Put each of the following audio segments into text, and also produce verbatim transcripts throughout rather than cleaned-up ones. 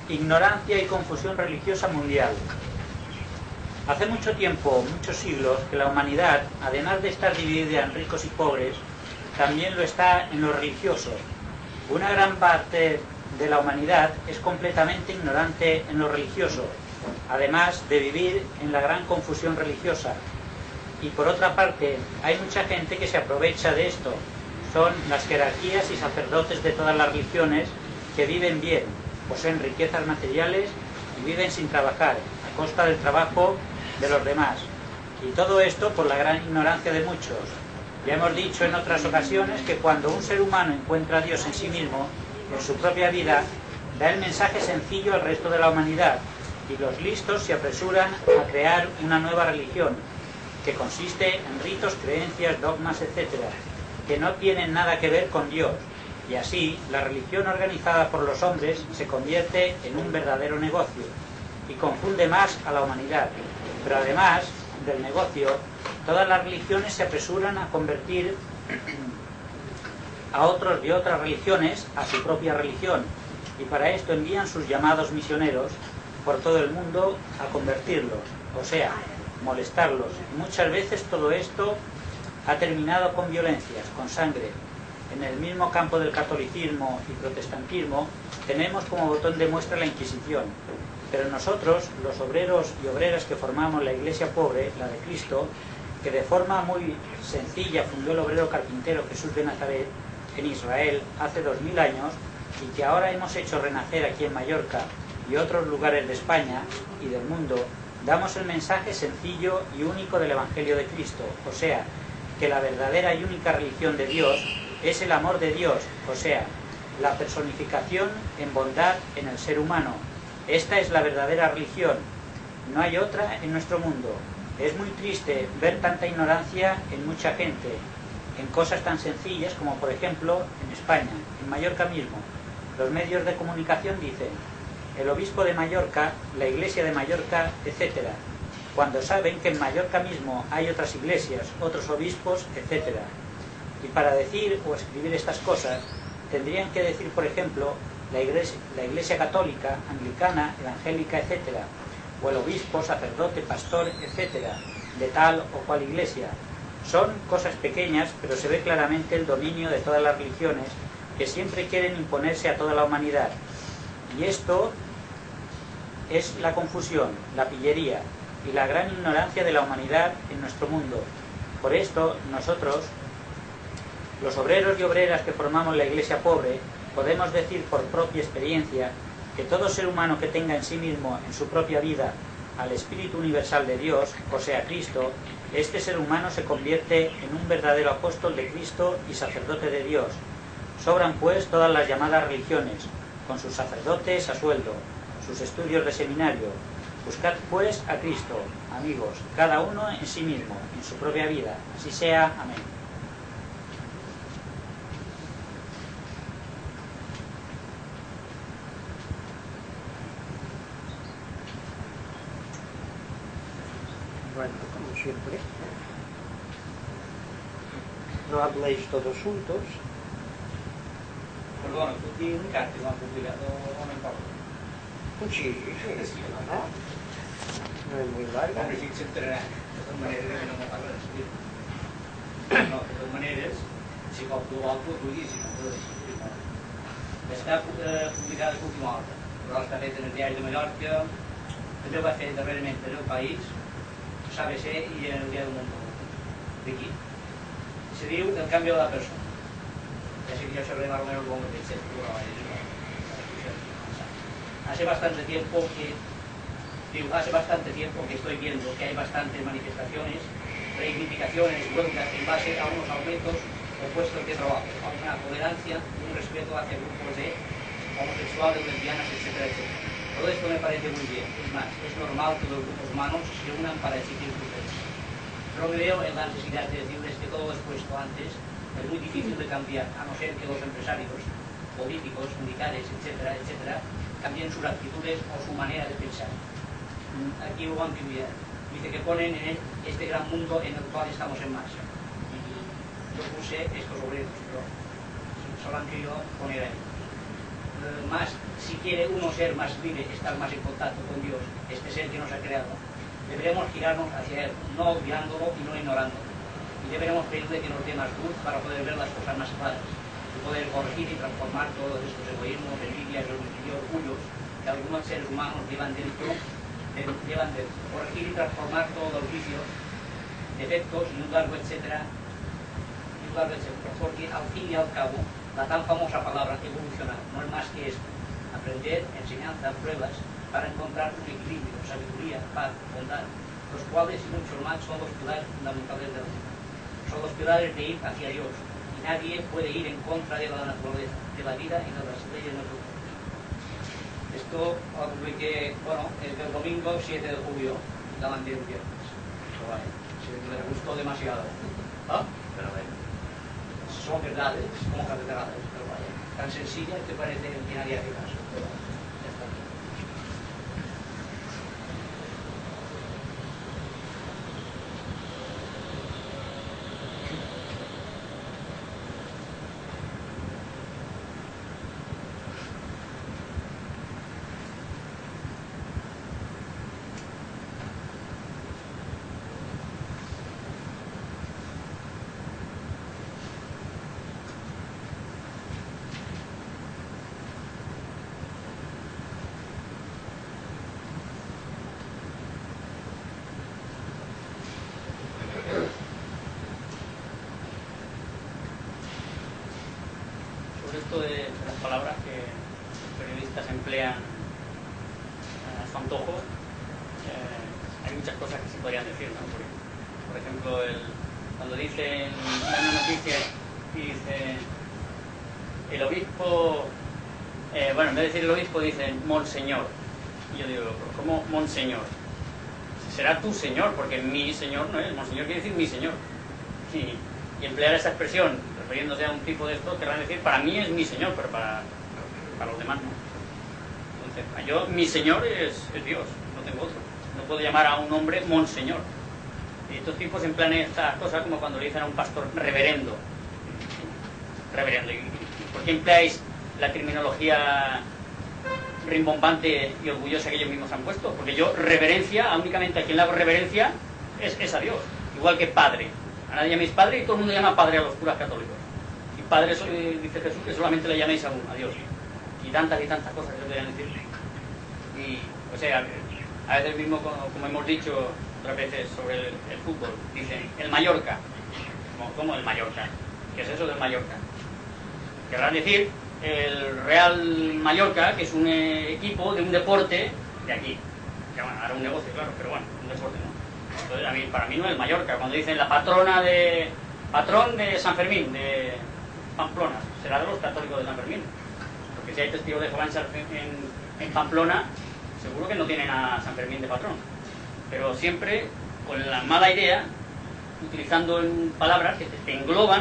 Ignorancia y confusión religiosa mundial. Hace mucho tiempo, muchos siglos, que la humanidad, además de estar dividida en ricos y pobres, también lo está en lo religioso. Una gran parte de la humanidad es completamente ignorante en lo religioso, además de vivir en la gran confusión religiosa. Y por otra parte, hay mucha gente que se aprovecha de esto. Son las jerarquías y sacerdotes de todas las religiones que viven bien, poseen riquezas materiales y viven sin trabajar, a costa del trabajo de los demás. Y todo esto por la gran ignorancia de muchos. Ya hemos dicho en otras ocasiones que cuando un ser humano encuentra a Dios en sí mismo, en su propia vida, da el mensaje sencillo al resto de la humanidad, y los listos se apresuran a crear una nueva religión, que consiste en ritos, creencias, dogmas, etcétera, que no tienen nada que ver con Dios. Y así, la religión organizada por los hombres se convierte en un verdadero negocio y confunde más a la humanidad. Pero además del negocio, todas las religiones se apresuran a convertir a otros de otras religiones a su propia religión, y para esto envían sus llamados misioneros por todo el mundo a convertirlos, o sea, molestarlos. Y muchas veces todo esto ha terminado con violencias, con sangre. En el mismo campo del catolicismo y protestantismo tenemos como botón de muestra la Inquisición. Pero nosotros, los obreros y obreras que formamos la Iglesia pobre, la de Cristo, que de forma muy sencilla fundó el obrero carpintero Jesús de Nazaret en Israel hace dos mil años, y que ahora hemos hecho renacer aquí en Mallorca y otros lugares de España y del mundo, damos el mensaje sencillo y único del Evangelio de Cristo, o sea, que la verdadera y única religión de Dios es el amor de Dios, o sea, la personificación en bondad en el ser humano. Esta es la verdadera religión. No hay otra en nuestro mundo. Es muy triste ver tanta ignorancia en mucha gente, en cosas tan sencillas como, por ejemplo, en España, en Mallorca mismo. Los medios de comunicación dicen, el obispo de Mallorca, la iglesia de Mallorca, etcétera, cuando saben que en Mallorca mismo hay otras iglesias, otros obispos, etcétera. Y para decir o escribir estas cosas, tendrían que decir, por ejemplo, la iglesia, la iglesia católica, anglicana, evangélica, etcétera, o el obispo, sacerdote, pastor, etcétera, de tal o cual iglesia. Son cosas pequeñas, pero se ve claramente el dominio de todas las religiones que siempre quieren imponerse a toda la humanidad. Y esto es la confusión, la pillería y la gran ignorancia de la humanidad en nuestro mundo. Por esto, nosotros, los obreros y obreras que formamos la Iglesia pobre, podemos decir por propia experiencia que todo ser humano que tenga en sí mismo, en su propia vida, al Espíritu Universal de Dios, o sea, Cristo, este ser humano se convierte en un verdadero apóstol de Cristo y sacerdote de Dios. Sobran pues todas las llamadas religiones, con sus sacerdotes a sueldo, sus estudios de seminario. Buscad pues a Cristo, amigos, cada uno en sí mismo, en su propia vida. Así sea. Amén. Bueno, como siempre, no habléis todos juntos. Perdona, tu tio un carte l'han publicat o no importa? Pues sí, sí, sí, no, no es muy larga. Hombre, sí que s'entrarà. De totes maneres, que no me parla d'escrit. No, de totes maneres, si pot tu vol, tu vulguis, si no, tu d'escrit. Està eh, publicada a l'última hora, però està fet en el diari de Mallorca, també ho va fer darrerament en el País, s'A B C i en el diari del Mundo, d'aquí. Se diu El cambio de la persona. Ya sé que yo sabré más o menos cómo te dice, pero hace bastante tiempo que digo, hace bastante tiempo que estoy viendo que hay bastantes manifestaciones, reivindicaciones, huelgas en base a unos aumentos o puestos de trabajo, a una tolerancia y un respeto hacia grupos de homosexuales, lesbianas, etcétera, etcétera. Todo esto me parece muy bien. Es más, es normal que los grupos humanos se unan para exigir sus derechos. Pero me veo en la necesidad de decirles que todo lo expuesto antes es muy difícil de cambiar, a no ser que los empresarios, políticos, sindicales, etcétera, etcétera, cambien sus actitudes o su manera de pensar. Aquí lo van a cambiar. Dice que ponen en este gran mundo en el cual estamos en marcha. Y yo puse estos obreros, pero solo han querido poner ahí. eh, más, si quiere uno ser más libre, estar más en contacto con Dios, este ser que nos ha creado, deberemos girarnos hacia Él, no obviándolo y no ignorándolo. Y deberemos pedirle que nos dé más luz para poder ver las cosas más claras y poder corregir y transformar todos estos egoísmos, envidias y orgullos que algunos seres humanos llevan dentro, de, llevan de corregir y transformar todos los vicios, defectos y un largo etcétera, y un largo etcétera, porque al fin y al cabo la tan famosa palabra evolucionar no es más que esto: aprender, enseñanza, pruebas, para encontrar un equilibrio, sabiduría, paz, bondad, los cuales y muchos más son los pilares fundamentales de la vida. Son los pilares de ir hacia Dios, y nadie puede ir en contra de la naturaleza, de la vida y de las leyes naturales. Esto lo publiqué, bueno, el del domingo siete de julio, la mandé el viernes. Pero vale, si me gustó demasiado. ¿Ah? Pero bueno, son verdades, como catedrales, pero vaya, tan sencillas que parece que nadie hace caso. Pero ya está. Esto de, de las palabras que los periodistas emplean a su antojo, eh, hay muchas cosas que se podrían decir, ¿no? Por, por ejemplo, el, cuando dicen, dan una noticia y dice el obispo, eh, bueno, en vez de decir el obispo dicen monseñor, y yo digo, ¿cómo monseñor? Será tu señor, porque mi señor no es, monseñor quiere decir mi señor, y, y emplear esa expresión refiriéndose a un tipo de esto, querrán decir, para mí es mi señor, pero para, para los demás no. Entonces, yo, mi señor es, es Dios, no tengo otro. No puedo llamar a un hombre monseñor. Y estos tipos emplean estas cosas como cuando le dicen a un pastor reverendo. Reverendo. ¿Y por qué empleáis la terminología rimbombante y orgullosa que ellos mismos han puesto? Porque yo reverencia, únicamente a quien le hago reverencia es, es a Dios. Igual que padre. A nadie llaméis padre y todo el mundo llama padre a los curas católicos. Y padre, eso dice Jesús, que solamente le llaméis a uno, a Dios. Y tantas y tantas cosas que se podrían decir. Y, o sea, a veces mismo, como, como hemos dicho otras veces sobre el, el fútbol, dicen, el Mallorca. ¿Cómo, ¿Cómo el Mallorca? ¿Qué es eso del Mallorca? Querrán decir el Real Mallorca, que es un eh, equipo de un deporte de aquí. Que bueno, ahora un negocio, claro, pero bueno, un deporte, ¿no? Entonces, a mí, para mí no es el Mallorca. Cuando dicen la patrona de... patrón de San Fermín, de Pamplona, será de los católicos de San Fermín. Porque si hay testigos de Jehová en, en Pamplona, seguro que no tienen a San Fermín de patrón. Pero siempre con la mala idea, utilizando palabras que te, te engloban,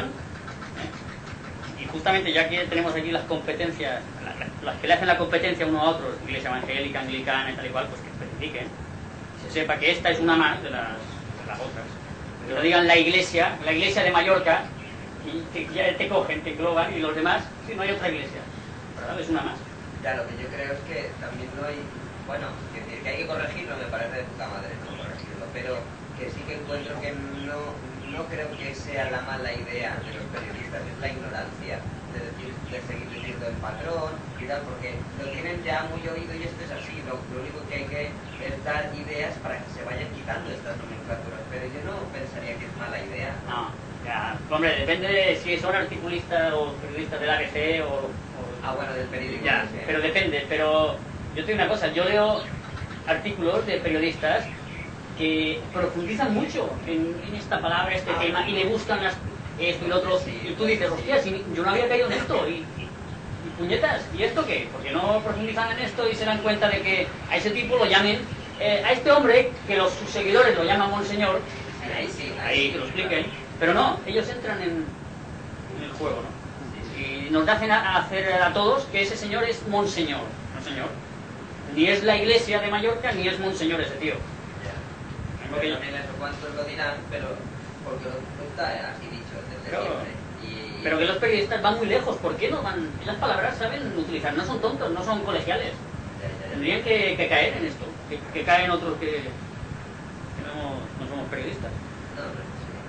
¿eh? Y justamente ya que tenemos aquí las competencias, las, las que le hacen la competencia uno a otro, iglesia evangélica, anglicana y tal y cual, pues que especifiquen, se sepa que esta es una más de las, de las otras. Que lo digan la iglesia, la iglesia de Mallorca, y te, ya te cogen, te engloban, y los demás, si no hay otra iglesia, ¿verdad? Es una más. Ya, lo que yo creo es que también no hay, bueno, que, que hay que corregirlo, me parece de puta madre, no corregirlo, pero que sí que encuentro que no, no creo que sea la mala idea de los periodistas, es la ignorancia de, decir, de seguir diciendo el patrón y tal, porque lo tienen ya muy oído y esto es así, lo, lo único que hay que es dar ideas para que se vayan quitando estas nomenclaturas, pero yo no pensaría que es mala idea. No, ya, hombre, depende de si son articulistas o periodistas del A B C o... o ah, bueno, del periódico. Ya, sí. Pero depende, pero yo te digo una cosa, yo leo artículos de periodistas que profundizan mucho en, en esta palabra, este ah, tema, y le buscan las, esto y lo otro, sí, y tú dices, hostia, si yo no había caído en esto, y, y, y puñetas, ¿y esto qué? Porque no profundizan en esto y se dan cuenta de que a ese tipo lo llamen, eh, a este hombre, que los sus seguidores lo llaman monseñor, ahí, sí, ahí, ahí que lo expliquen, claro. Pero no, ellos entran en, en el juego, ¿no? Y nos hacen a hacer a todos que ese señor es monseñor, no señor. Ni es la iglesia de Mallorca, ni es monseñor ese tío. Pero también eso cuántos lo dirán, pero porque lo está así dicho desde pero, siempre. Y, y pero que los periodistas van muy lejos. ¿Por qué no van? Las palabras saben utilizar, no son tontos, no son colegiales. Tendrían que, que caer en esto, que, que caen otros que, que no, no somos periodistas. No, no,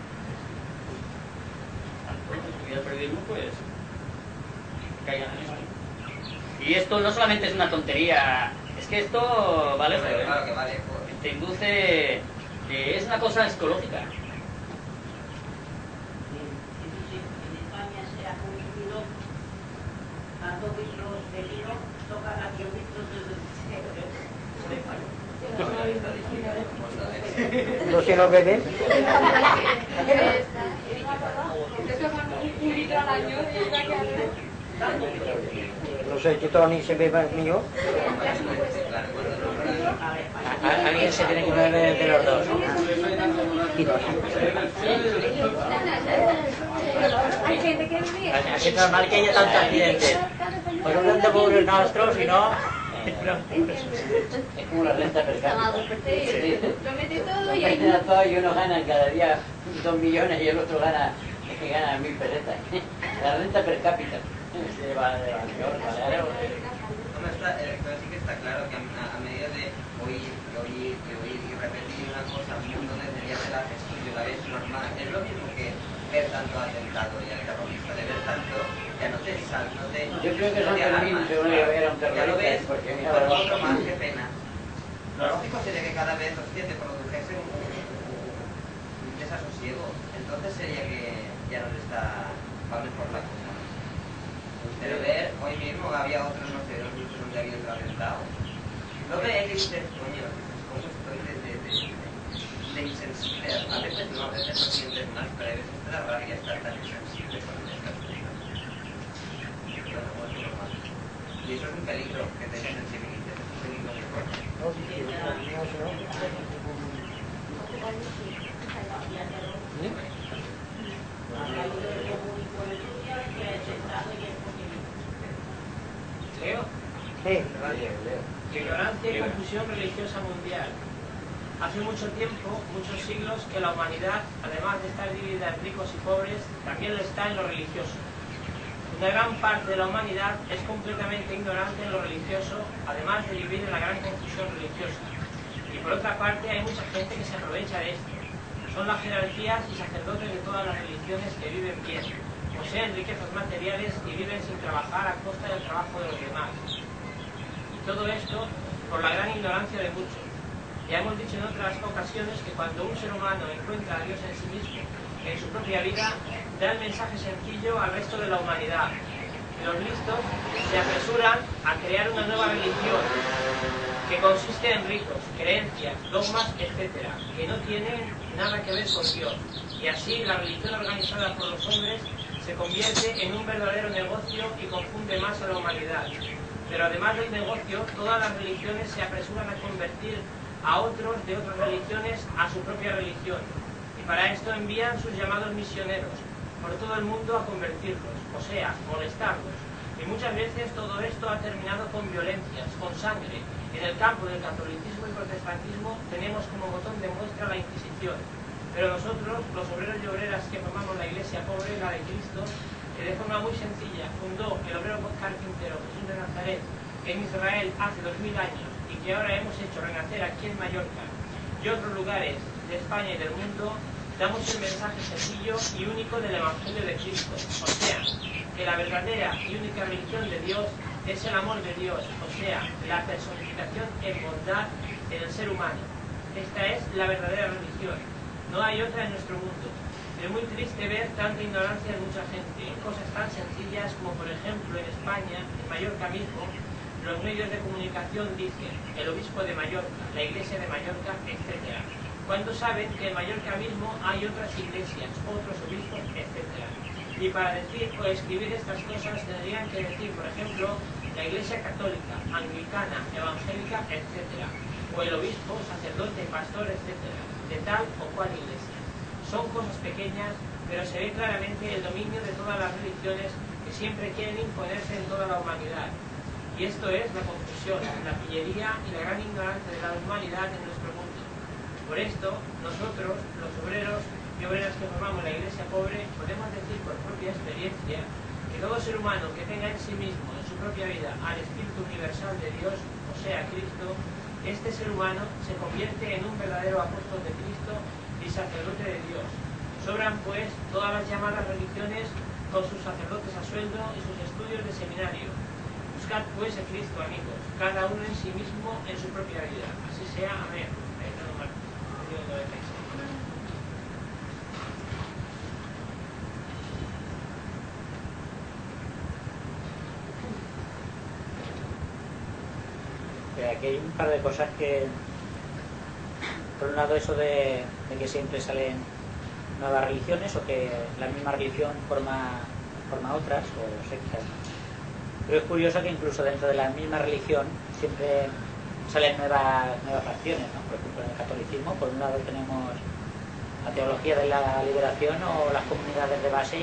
Y el periodismo, pues, que caigan en esto. Y esto no solamente es una tontería, es que esto vale, Pero ¿eh? claro que vale, pues. Te induce, eh, es una cosa psicológica. En España se ha consumido a dos litros de vino, tocan a diez litros de ¿No se lo beben? Un litro al año. No sé, que Tony se beba el mío. A- Alguien se tiene que beber de los dos. Hay gente que vive. Así es normal que haya tantos accidentes. Por un lado por el nuestro, si no... Es como la renta per cápita. Lo mete todo y Lo ahí. meten todo y uno gana cada día dos millones y el otro gana, que gana mil pesetas. La renta per cápita. Se va de Baleares. No, está, eh, pero sí que está claro que a, a medida de oír, y oír, y oír y repetir una cosa un montón de veces ya te la haces tuyo, la ves normal. Es lo mismo que ver tanto atentado y al terrorista, de ver tanto, ya no te sal, no te... Yo creo que no son te también, alarmas, según yo, era un ya lo terrorista, ves, porque mira, por ahora- otro más, qué pena. Lo lógico sería que cada vez, hostia, te produjese un, un, un desasosiego. Entonces sería que ya no está, va mejor la cosa. Pero ver, hoy mismo había otro, no sé, dos minutos donde había otro atentado. Lo ves y dices, coño, ¿cómo estoy de, de, de, de insensible? A veces no, a veces lo sientes más, pero a veces te da rabia estar tan insensible con estas cosas. Bueno, bueno, es normal. Y eso es un peligro, que te sensibilices, es un peligro muy fuerte. Leo, Sí. ignorancia y confusión religiosa mundial. Hace mucho tiempo, muchos siglos, que la humanidad, además de estar dividida en ricos y pobres, también lo está en lo religioso. Una gran parte de la humanidad es completamente ignorante en lo religioso, además de vivir en la gran confusión religiosa. Y por otra parte, hay mucha gente que se aprovecha de esto. Son las jerarquías y sacerdotes de todas las religiones que viven bien, poseen riquezas materiales y viven sin trabajar a costa del trabajo de los demás. Y todo esto por la gran ignorancia de muchos. Ya hemos dicho en otras ocasiones que cuando un ser humano encuentra a Dios en sí mismo, en su propia vida, da el mensaje sencillo al resto de la humanidad. Y los listos se apresuran a crear una nueva religión que consiste en ritos, creencias, dogmas, etcétera, que no tienen nada que ver con Dios. Y así la religión organizada por los hombres se convierte en un verdadero negocio y confunde más a la humanidad. Pero además del negocio, todas las religiones se apresuran a convertir a otros de otras religiones a su propia religión. Y para esto envían sus llamados misioneros por todo el mundo a convertirlos, o sea, molestarlos. Y muchas veces todo esto ha terminado con violencias, con sangre. En el campo del catolicismo y protestantismo tenemos como botón de muestra la Inquisición. Pero nosotros, los obreros y obreras que formamos la Iglesia pobre, la de Cristo, que de forma muy sencilla fundó el obrero carpintero Jesús de Nazaret en Israel hace dos mil años y que ahora hemos hecho renacer aquí en Mallorca y otros lugares de España y del mundo, damos el mensaje sencillo y único del Evangelio de Cristo. O sea, que la verdadera y única religión de Dios es el amor de Dios, o sea, la personificación en bondad en el ser humano. Esta es la verdadera religión. No hay otra en nuestro mundo. Es muy triste ver tanta ignorancia de mucha gente en cosas tan sencillas como, por ejemplo, en España, en Mallorca mismo, los medios de comunicación dicen el obispo de Mallorca, la iglesia de Mallorca, etcétera. Cuando saben que en Mallorca mismo hay otras iglesias, otros obispos, etcétera. Y para decir o escribir estas cosas tendrían que decir, por ejemplo, la iglesia católica, anglicana, evangélica, etcétera. O el obispo, sacerdote, pastor, etcétera. De tal o cual iglesia. Son cosas pequeñas, pero se ve claramente el dominio de todas las religiones que siempre quieren imponerse en toda la humanidad. Y esto es la confusión, la pillería y la gran ignorancia de la humanidad en nuestro mundo. Por esto, nosotros, los obreros, y obreras que formamos la iglesia pobre, podemos decir por propia experiencia que todo ser humano que tenga en sí mismo, en su propia vida, al Espíritu universal de Dios, o sea, Cristo, este ser humano se convierte en un verdadero apóstol de Cristo y sacerdote de Dios. Sobran, pues, todas las llamadas religiones con sus sacerdotes a sueldo y sus estudios de seminario. Buscad, pues, el Cristo, amigos, cada uno en sí mismo, en su propia vida. Así sea. Amén. Aquí hay un par de cosas que, por un lado, eso de, de que siempre salen nuevas religiones o que la misma religión forma, forma otras o sectas. Pero es curioso que incluso dentro de la misma religión siempre salen nuevas, nuevas facciones, ¿no? Por ejemplo, en el catolicismo, por un lado tenemos la teología de la liberación o las comunidades de base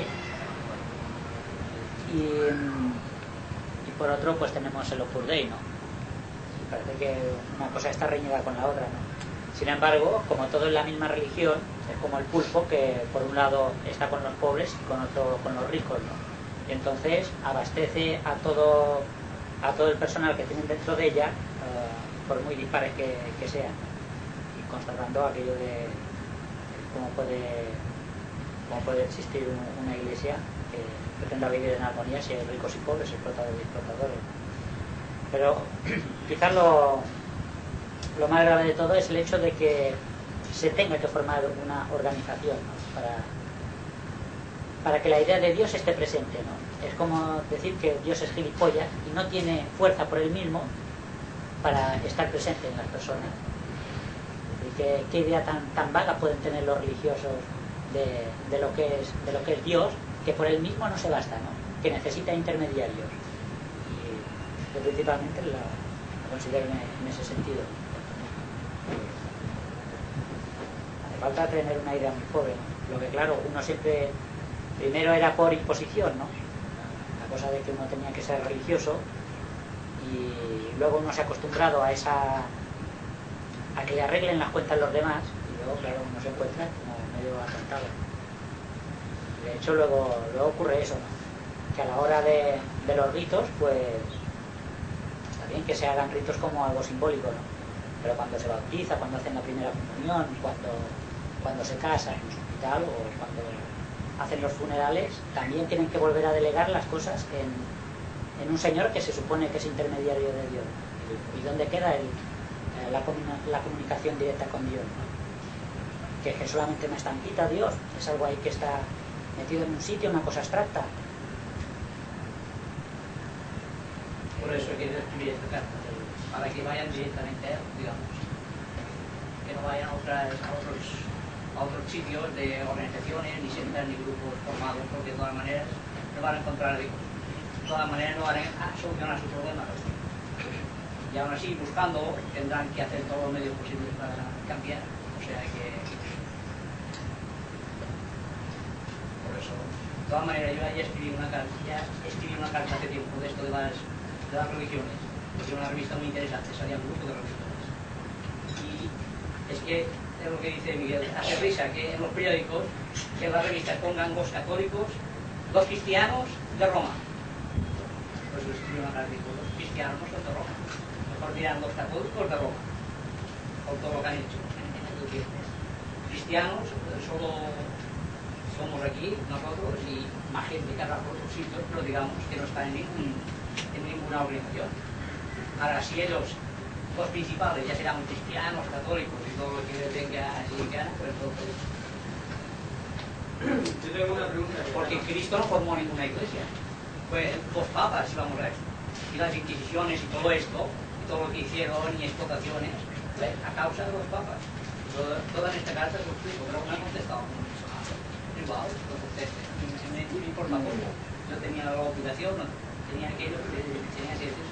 y, y por otro pues tenemos el Opus Dei, ¿no? Parece que una cosa está reñida con la otra, ¿no? Sin embargo, como todo en la misma religión, es como el pulpo que por un lado está con los pobres y con otro con los ricos, ¿no? Y entonces abastece a todo a todo el personal que tienen dentro de ella, uh, por muy dispares que, que sean, y constatando aquello de cómo puede cómo puede existir una iglesia que pretenda vivir en armonía si hay ricos y pobres, explotadores y explotadores. Pero quizás lo, lo más grave de todo es el hecho de que se tenga que formar una organización, ¿no? para, para que la idea de Dios esté presente, ¿no? Es como decir que Dios es gilipollas y no tiene fuerza por él mismo para estar presente en las personas. Y que, qué idea tan, tan vaga pueden tener los religiosos de, de, lo que es, de lo que es Dios, que por él mismo no se basta, ¿no? Que necesita intermediarios. Yo principalmente la, la considero en, en ese sentido. Hace falta tener una idea muy pobre, ¿no? Lo que claro, uno siempre, primero era por imposición, ¿no? La cosa de que uno tenía que ser religioso y luego uno se ha acostumbrado a esa a que le arreglen las cuentas los demás y luego claro uno se encuentra como medio atontado. De hecho luego, luego ocurre eso, ¿no? Que a la hora de, de los ritos pues que se hagan ritos como algo simbólico, ¿no? Pero cuando se bautiza, cuando hacen la primera comunión, cuando, cuando se casan en un hospital o cuando hacen los funerales, también tienen que volver a delegar las cosas en, en un señor que se supone que es intermediario de Dios. ¿Y dónde queda el, la, la comunicación directa con Dios, ¿no? Que, que solamente una estampita, Dios, es algo ahí que está metido en un sitio, una cosa abstracta. Por eso he querido escribir esta carta, para que vayan directamente a él, digamos. Que no vayan a, otras, a, otros, a otros sitios de organizaciones, ni sectas, ni grupos formados, porque de todas maneras no van a encontrar a Dios. De todas maneras no van a solucionar sus problemas. Y aún así, buscando, tendrán que hacer todos los medios posibles para cambiar. O sea que... Por eso, de todas maneras, yo ya escribí una carta, ya escribí una carta hace tiempo de esto de las... de las religiones, porque era una revista muy interesante, salía un grupo de religiones. Y es que, es lo que dice Miguel, hace risa que en los periódicos, que en las revistas pongan dos católicos, dos cristianos de Roma. Pues lo escribió una carta, dijo, los cristianos no son de Roma, mejor dirán dos católicos de Roma, por todo lo que han hecho en, en el tiempo. Cristianos, solo somos aquí, nosotros, y más gente que habla por otros sitios, pero digamos que no está en ningún en ninguna organización. Ahora, si ellos, los principales, ya serán cristianos, católicos y todo lo que venga así gana, pues entonces... Yo tengo una pregunta. Porque Cristo no formó ninguna iglesia. Pues los papas, si vamos a esto, y las inquisiciones y todo esto, y todo lo que hicieron, y explotaciones, pues, a causa de los papas. Todo, toda esta carta lo explico, pero no he contestado. Igual, lo conteste. Me, me, me importa poco. Yo tenía la obligación, ¿no? Tenía aquello que tenía que decir.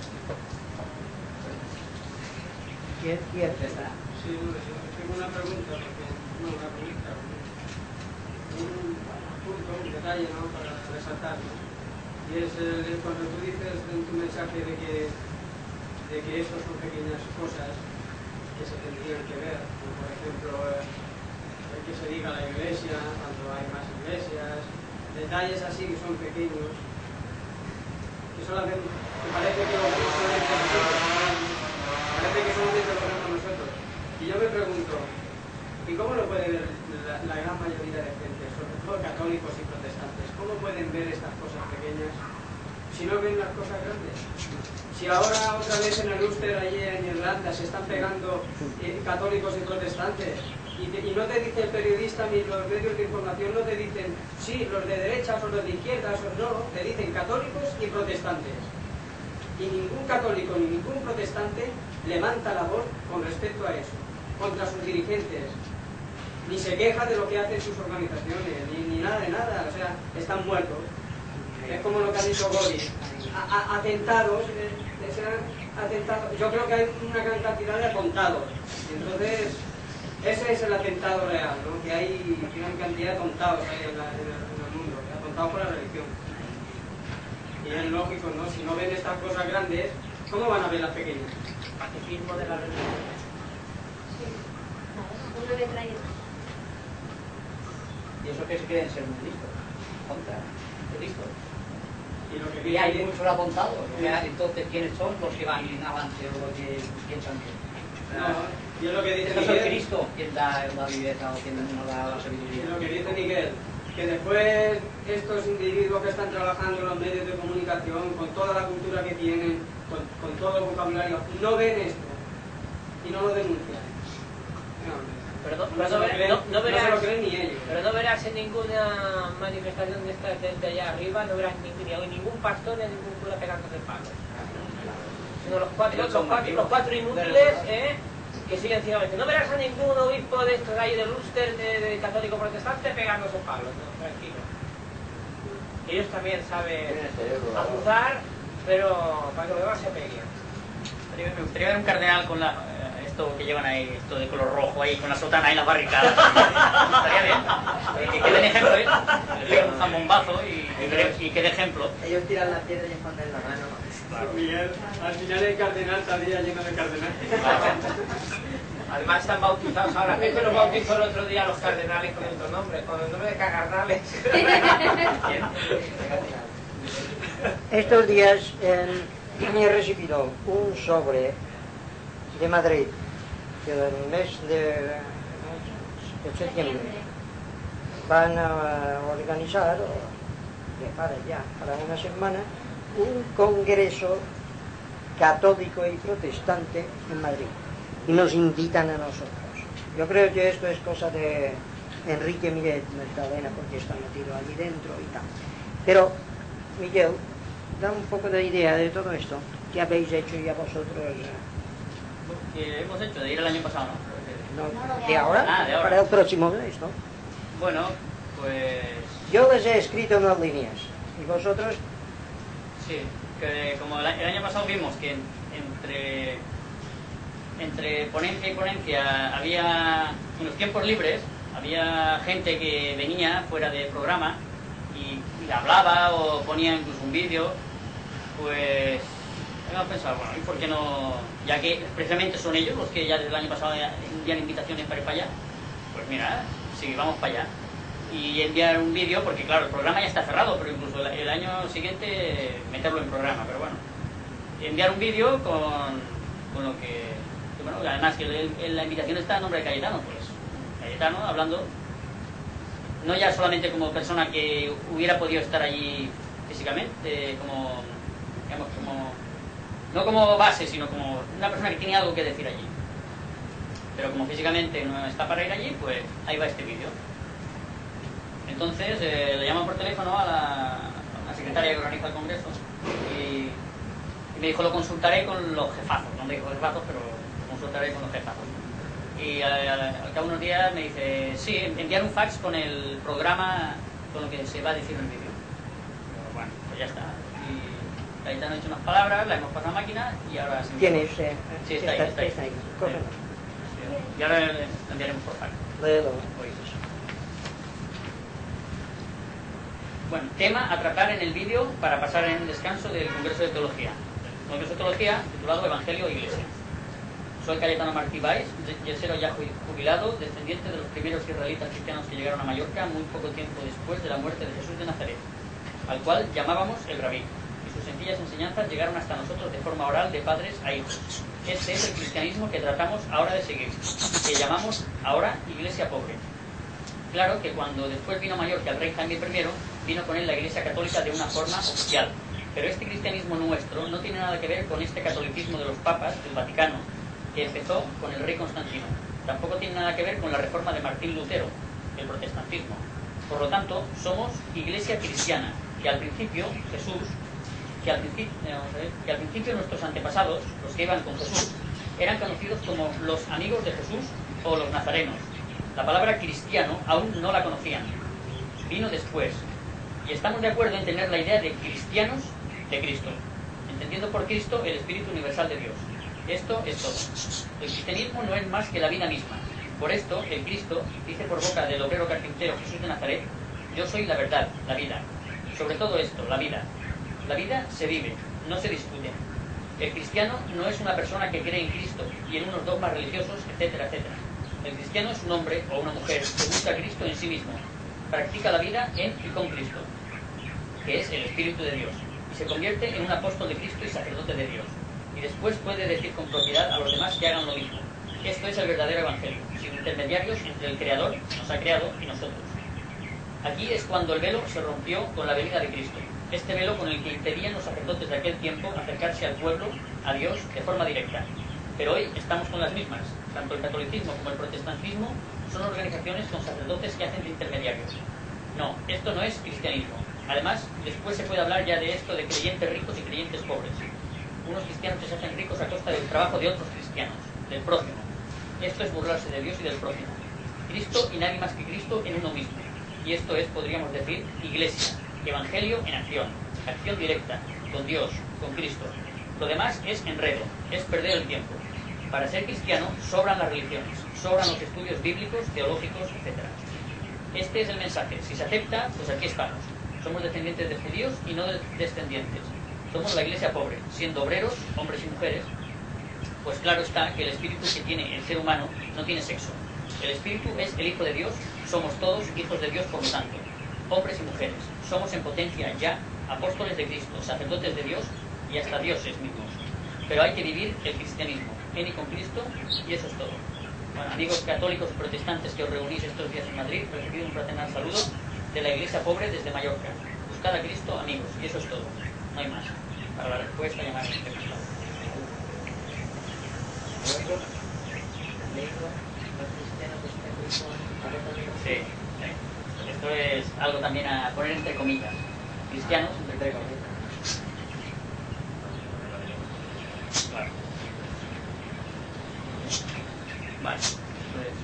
¿Quién, quién? Sí, tengo una pregunta, porque, no, una pregunta, un punto, un detalle, ¿no?, para resaltar, ¿no? Y es el, cuando tú dices en tu mensaje de que, de que estas son pequeñas cosas que se tendrían que ver, como por ejemplo, eh, que se diga la iglesia, cuando hay más iglesias, detalles así que son pequeños, que solamente que parece que lo vemos solamente nosotros, parece que solamente lo vemos nosotros. Y yo me pregunto, ¿y cómo lo puede ver la, la gran mayoría de gente, sobre todo católicos y protestantes? ¿Cómo pueden ver estas cosas pequeñas si no ven las cosas grandes? Si ahora otra vez en el Ulster, allí en Irlanda, se están pegando eh, católicos y protestantes, y, te, y no te dice el periodista ni los medios de información, no te dicen, sí, los de derechas o los de izquierdas, o no, te dicen católicos y protestantes. Y ningún católico ni ningún protestante levanta la voz con respecto a eso, contra sus dirigentes, ni se queja de lo que hacen sus organizaciones, ni, ni nada de nada, o sea, están muertos. Es como lo que ha dicho Boris, a, a, atentados, eh, atentados, yo creo que hay una gran cantidad de atentados, entonces ese es el atentado real, ¿no? Que hay una cantidad de atentados ahí en, la, en, el, en el mundo, atentados por la religión. Y es lógico, ¿no? Si no ven estas cosas grandes, ¿cómo van a ver las pequeñas? Pacifismo de la religión. Sí. Uno de traído. Y eso que se quieren ser muy listos, contra, muy listos. Y lo que Y hay viene- muchos apuntados, entonces ¿quiénes son los que van en avance o los que piensan que... No, y es lo que dice Es el Miguel, Cristo quien da la viveza o quien nos da la y sabiduría. lo que dice Miguel, que después estos individuos que están trabajando en los medios de comunicación, con toda la cultura que tienen, con, con todo el vocabulario, no ven esto y no lo denuncian. No, Pero no, no pero se no lo verás- creen- no- no no se verás- lo creen ni ellos. Pero no verás en ninguna manifestación de estas desde allá arriba, no verás ningún, ni ningún pastor ni ningún cura pegándose palos. Sino los cuatro, los cuatro, los cuatro inútiles, ¿eh? Que siguen ciegamente. No verás a ningún obispo de estos ahí del Ulster, de, de católico protestante, pegándose palos, no, tranquilo. Ellos también saben abusar, pero para que los demás se peguen. Me gustaría ver un cardenal con la, eh, esto que llevan ahí, esto de color rojo ahí, con la sotana ahí en las barricadas. Estaría bien. Eh, que quede ejemplo, ¿eh? Le peguen un zambombazo y, y, quede- y quede ejemplo. Ellos tiran la piedra y esconden la mano. Miguel, al final el cardenal salía lleno de cardenales. Además están bautizados ahora. Pepe los bautizó el otro día a los cardenales con estos nombres, con el nombre de cagarnales. Estos días eh, he recibido un sobre de Madrid, que en el mes de, de septiembre van a organizar, o prepara ya para una semana, un congreso católico y protestante en Madrid. Y nos invitan a nosotros. Yo creo que esto es cosa de Enrique Miguel Magdalena, porque está metido allí dentro y tal. Pero, Miguel, da un poco de idea de todo esto. ¿Qué habéis hecho ya vosotros? Que hemos hecho de ir el año pasado, ¿no? No, ¿de ahora? Ah, de ahora. Para el próximo mes, ¿no? Bueno, pues Yo les he escrito unas líneas. ¿Y vosotros? sí, que como el, el año pasado vimos que en- entre entre ponencia y ponencia había, en los tiempos libres, había gente que venía fuera de programa y, y hablaba o ponía incluso un vídeo, pues hemos pensado, bueno, ¿y por qué no? Ya que precisamente son ellos los que ya desde el año pasado envían invitaciones para ir para allá, pues mira, sí, vamos para allá. Y enviar un vídeo, porque claro, el programa ya está cerrado, pero incluso el, el año siguiente meterlo en programa, pero bueno. Enviar un vídeo con, con lo que, que, bueno, además que el- el- la invitación está a nombre de Cayetano, pues Cayetano hablando, no ya solamente como persona que hubiera podido estar allí físicamente, como, digamos, como, no como base, sino como una persona que tiene algo que decir allí. Pero como físicamente no está para ir allí, pues ahí va este vídeo. Entonces eh, le llaman por teléfono a la, a la secretaria que organiza el congreso y, y me dijo lo consultaré con los jefazos, no me dijo jefazos, pero lo consultaré con los jefazos. Y al, al- al cabo de unos días me dice, sí, enviar un fax con el programa, con lo que se va a decir en el vídeo. Pero bueno, pues ya está. Y ahí te han hecho unas palabras, las hemos pasado a máquina y ahora se envía. ¿Tienes? Eh, Sí, está ahí, está ahí. está ahí. Cógelo. Sí. Y ahora le le enviaremos por fax. Léelo. Oídos. Bueno, tema a tratar en el vídeo para pasar en el descanso del Congreso de Teología. Congreso de Teología titulado Evangelio e Iglesia. Soy Cayetano Martí Valls, yesero ya jubilado, descendiente de los primeros israelitas cristianos que llegaron a Mallorca muy poco tiempo después de la muerte de Jesús de Nazaret, al cual llamábamos el Rabí, y sus sencillas enseñanzas llegaron hasta nosotros de forma oral de padres a hijos. Este es el cristianismo que tratamos ahora de seguir, que llamamos ahora Iglesia Pobre. Claro que cuando después vino a Mallorca el rey Jaime primero, vino con él la Iglesia Católica de una forma oficial, pero este cristianismo nuestro no tiene nada que ver con este catolicismo de los papas del Vaticano, que empezó con el rey Constantino. Tampoco tiene nada que ver con la reforma de Martín Lutero, el protestantismo. Por lo tanto, somos Iglesia cristiana, que al principio Jesús, que al principio, que al principio nuestros antepasados, los que iban con Jesús, eran conocidos como los amigos de Jesús o los nazarenos. La palabra cristiano aún no la conocían. Vino después. Y estamos de acuerdo en tener la idea de cristianos de Cristo, entendiendo por Cristo el Espíritu Universal de Dios. Esto es todo. El cristianismo no es más que la vida misma. Por esto, el Cristo dice por boca del obrero carpintero Jesús de Nazaret: yo soy la verdad, la vida. Sobre todo esto, la vida. La vida se vive, no se discute. El cristiano no es una persona que cree en Cristo y en unos dogmas religiosos, etcétera, etcétera. El cristiano es un hombre o una mujer que busca a Cristo en sí mismo, practica la vida en y con Cristo, que es el Espíritu de Dios, y se convierte en un apóstol de Cristo y sacerdote de Dios. Y después puede decir con propiedad a los demás que hagan lo mismo. Esto es el verdadero evangelio, sin intermediarios entre el Creador, que nos ha creado, y nosotros. Aquí es cuando el velo se rompió con la venida de Cristo. Este velo con el que impedían los sacerdotes de aquel tiempo acercarse al pueblo, a Dios, de forma directa. Pero hoy estamos con las mismas. Tanto el catolicismo como el protestantismo son organizaciones con sacerdotes que hacen de intermediarios. No, esto no es cristianismo. Además, después se puede hablar ya de esto de creyentes ricos y creyentes pobres. Unos cristianos que se hacen ricos a costa del trabajo de otros cristianos, del prójimo. Esto es burlarse de Dios y del prójimo. Cristo y nadie más que Cristo en uno mismo. Y esto es, podríamos decir, Iglesia, Evangelio en acción, acción directa, con Dios, con Cristo. Lo demás es enredo, es perder el tiempo. Para ser cristiano sobran las religiones, sobran los estudios bíblicos, teológicos, etcétera. Este es el mensaje. Si se acepta, pues aquí estamos. Somos descendientes de judíos y no de descendientes. Somos la iglesia pobre, siendo obreros, hombres y mujeres. Pues claro está que el espíritu que tiene el ser humano no tiene sexo. El espíritu es el Hijo de Dios, somos todos hijos de Dios por lo tanto, hombres y mujeres. Somos en potencia ya apóstoles de Cristo, sacerdotes de Dios y hasta dioses mismos. Pero hay que vivir el cristianismo, en y con Cristo, y eso es todo. Bueno, amigos católicos y protestantes que os reunís estos días en Madrid, recibid un fraternal saludo de la iglesia pobre desde Mallorca. Buscad a Cristo, amigos, y eso es todo. No hay más. Para la respuesta, llamar a este costado. Sí, sí. Esto es algo también a poner entre comillas. Cristianos, entre comillas. Claro. Vale, pues...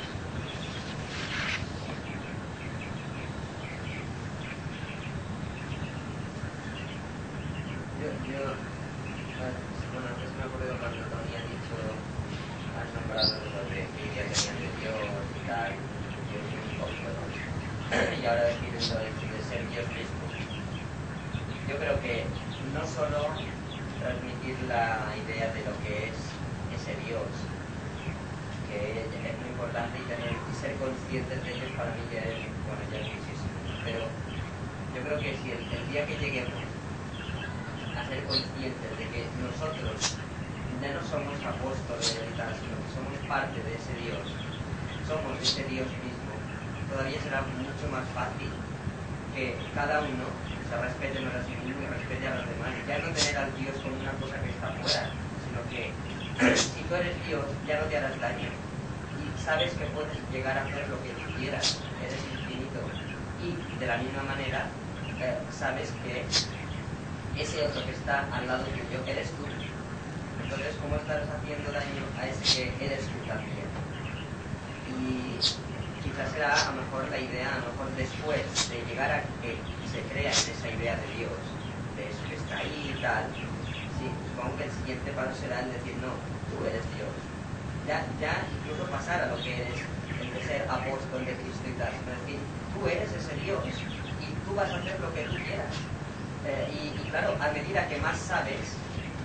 Yo, yo, bueno, antes me acuerdo cuando Tony ha dicho, has nombrado lo de que ya tenían de Dios y tal, Dios único, bueno, y ahora decir eso de, de ser Dios mismo. Yo creo que no solo transmitir la idea de lo que es ese Dios, que es muy importante y, tener, y ser conscientes de ellos para mí ya es, bueno, ya es muchísimo, pero yo creo que si el, el día que lleguemos a ser conscientes de que nosotros ya no somos apóstoles y tal, sino que somos parte de ese Dios, somos ese Dios mismo, todavía será mucho más fácil que cada uno se respete a sí mismo y respete a los demás. Ya no tener al Dios como una cosa que está fuera, sino que si tú eres Dios, ya no te harás daño. Y sabes que puedes llegar a hacer lo que tú quieras, eres infinito. Y de la misma manera, eh, sabes que ese otro que está al lado tuyo eres tú. Entonces, ¿cómo estás haciendo daño a ese que eres tú también? Y quizás será a lo mejor la idea, a lo mejor después de llegar a que se crea en esa idea de Dios, de eso que está ahí y tal, sí, supongo que el siguiente paso será el decir, no, tú eres Dios. Ya, ya incluso pasar a lo que eres, el de ser apóstol de Cristo y tal, sino decir, tú eres ese Dios y tú vas a hacer lo que tú quieras. Eh, y, y claro, a medida que más sabes,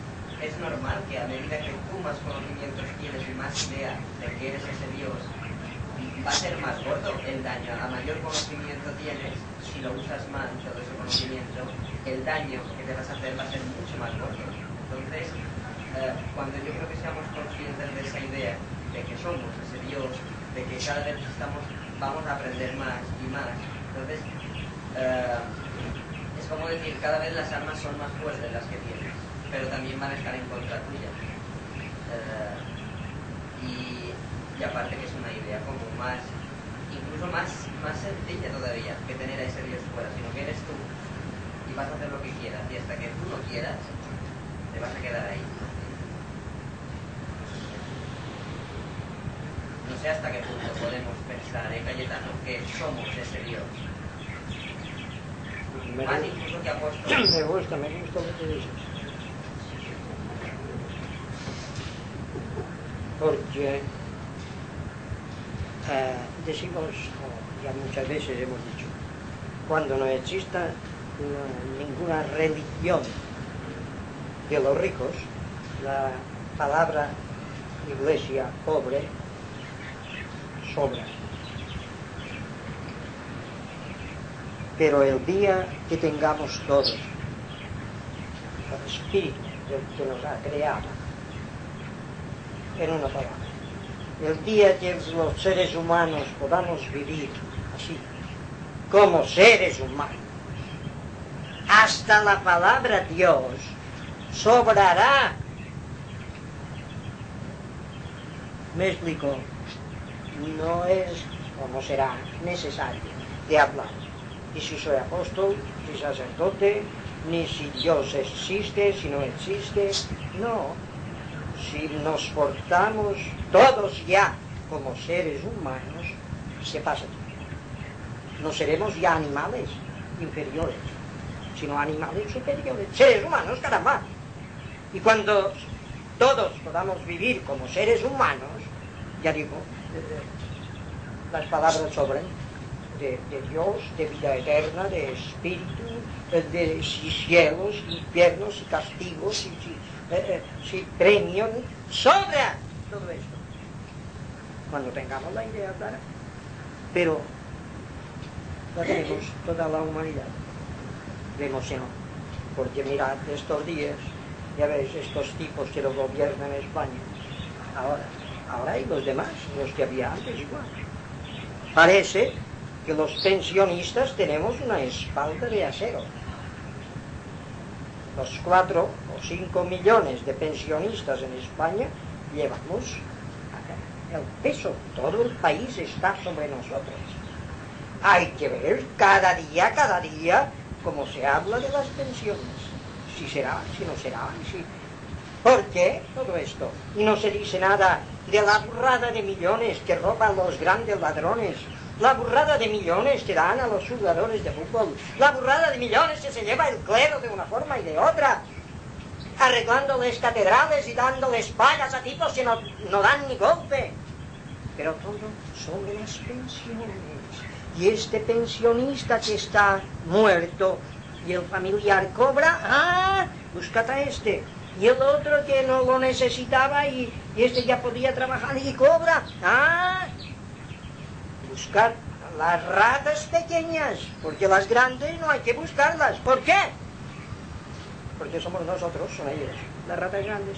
es normal que a medida que tú más conocimientos tienes y más idea de que eres ese Dios, va a ser más gordo el daño. A mayor conocimiento tienes, si lo usas mal, todo ese conocimiento, el daño que te vas a hacer va a ser mucho más gordo. Entonces, eh, cuando yo creo que seamos conscientes de esa idea, de que somos ese Dios, de que cada vez estamos, vamos a aprender más y más, entonces, eh, es como decir, cada vez las armas son más fuertes las que tienes, pero también van a estar en contra tuya. Eh, y, y aparte que es una idea como más, incluso más, más sencilla todavía que tener a ese Dios fuera, sino que eres tú y vas a hacer lo que quieras, y hasta que tú no quieras, te vas a quedar ahí. No sé hasta qué punto podemos pensar, ¿eh, Cayetano?, que somos ese Dios. Me Más gusta, incluso que apóstol. me gusta, me gusta lo que dices. Porque eh, decimos, o ya muchas veces hemos dicho, cuando no exista no, ninguna religión de los ricos, la palabra iglesia pobre sobra. Pero el día que tengamos todos el espíritu del que nos ha creado, en una palabra, el día que los seres humanos podamos vivir así, como seres humanos, hasta la palabra Dios sobrará. Me explico, no es o no será necesario de hablar ni si soy apóstol, si sacerdote, ni si Dios existe, si no existe, no. Si nos portamos todos ya como seres humanos, ¿qué pasa? No seremos ya animales inferiores, sino animales superiores, seres humanos, caramba. Y cuando todos podamos vivir como seres humanos, ya digo, las palabras sobran. De, de Dios, de vida eterna, de espíritu, de si cielos, infiernos y castigos, si, si, eh, si premios, sobra todo esto. Cuando tengamos la idea clara, pero la tenemos toda la humanidad. Vemos que no, porque mirad estos días, ya veis estos tipos que lo gobiernan en España, ahora, ahora hay los demás, los que había antes igual. Parece que los pensionistas tenemos una espalda de acero. Los cuatro o cinco millones de pensionistas en España llevamos el peso, todo el país está sobre nosotros. Hay que ver cada día, cada día, cómo se habla de las pensiones. Si será, si no será, si... ¿Por qué todo esto? Y no se dice nada de la burrada de millones que roban los grandes ladrones, la burrada de millones que dan a los jugadores de fútbol, la burrada de millones que se lleva el clero de una forma y de otra, arreglándoles catedrales y dándoles pagas a tipos que no, no dan ni golpe. Pero todo sobre las pensiones. Y este pensionista que está muerto y el familiar cobra, ¡ah! Búscate a este. Y el otro que no lo necesitaba y, y este ya podía trabajar y cobra, ¡ah! Buscar las ratas pequeñas, porque las grandes no hay que buscarlas. ¿Por qué? Porque somos nosotros, son ellos, las ratas grandes.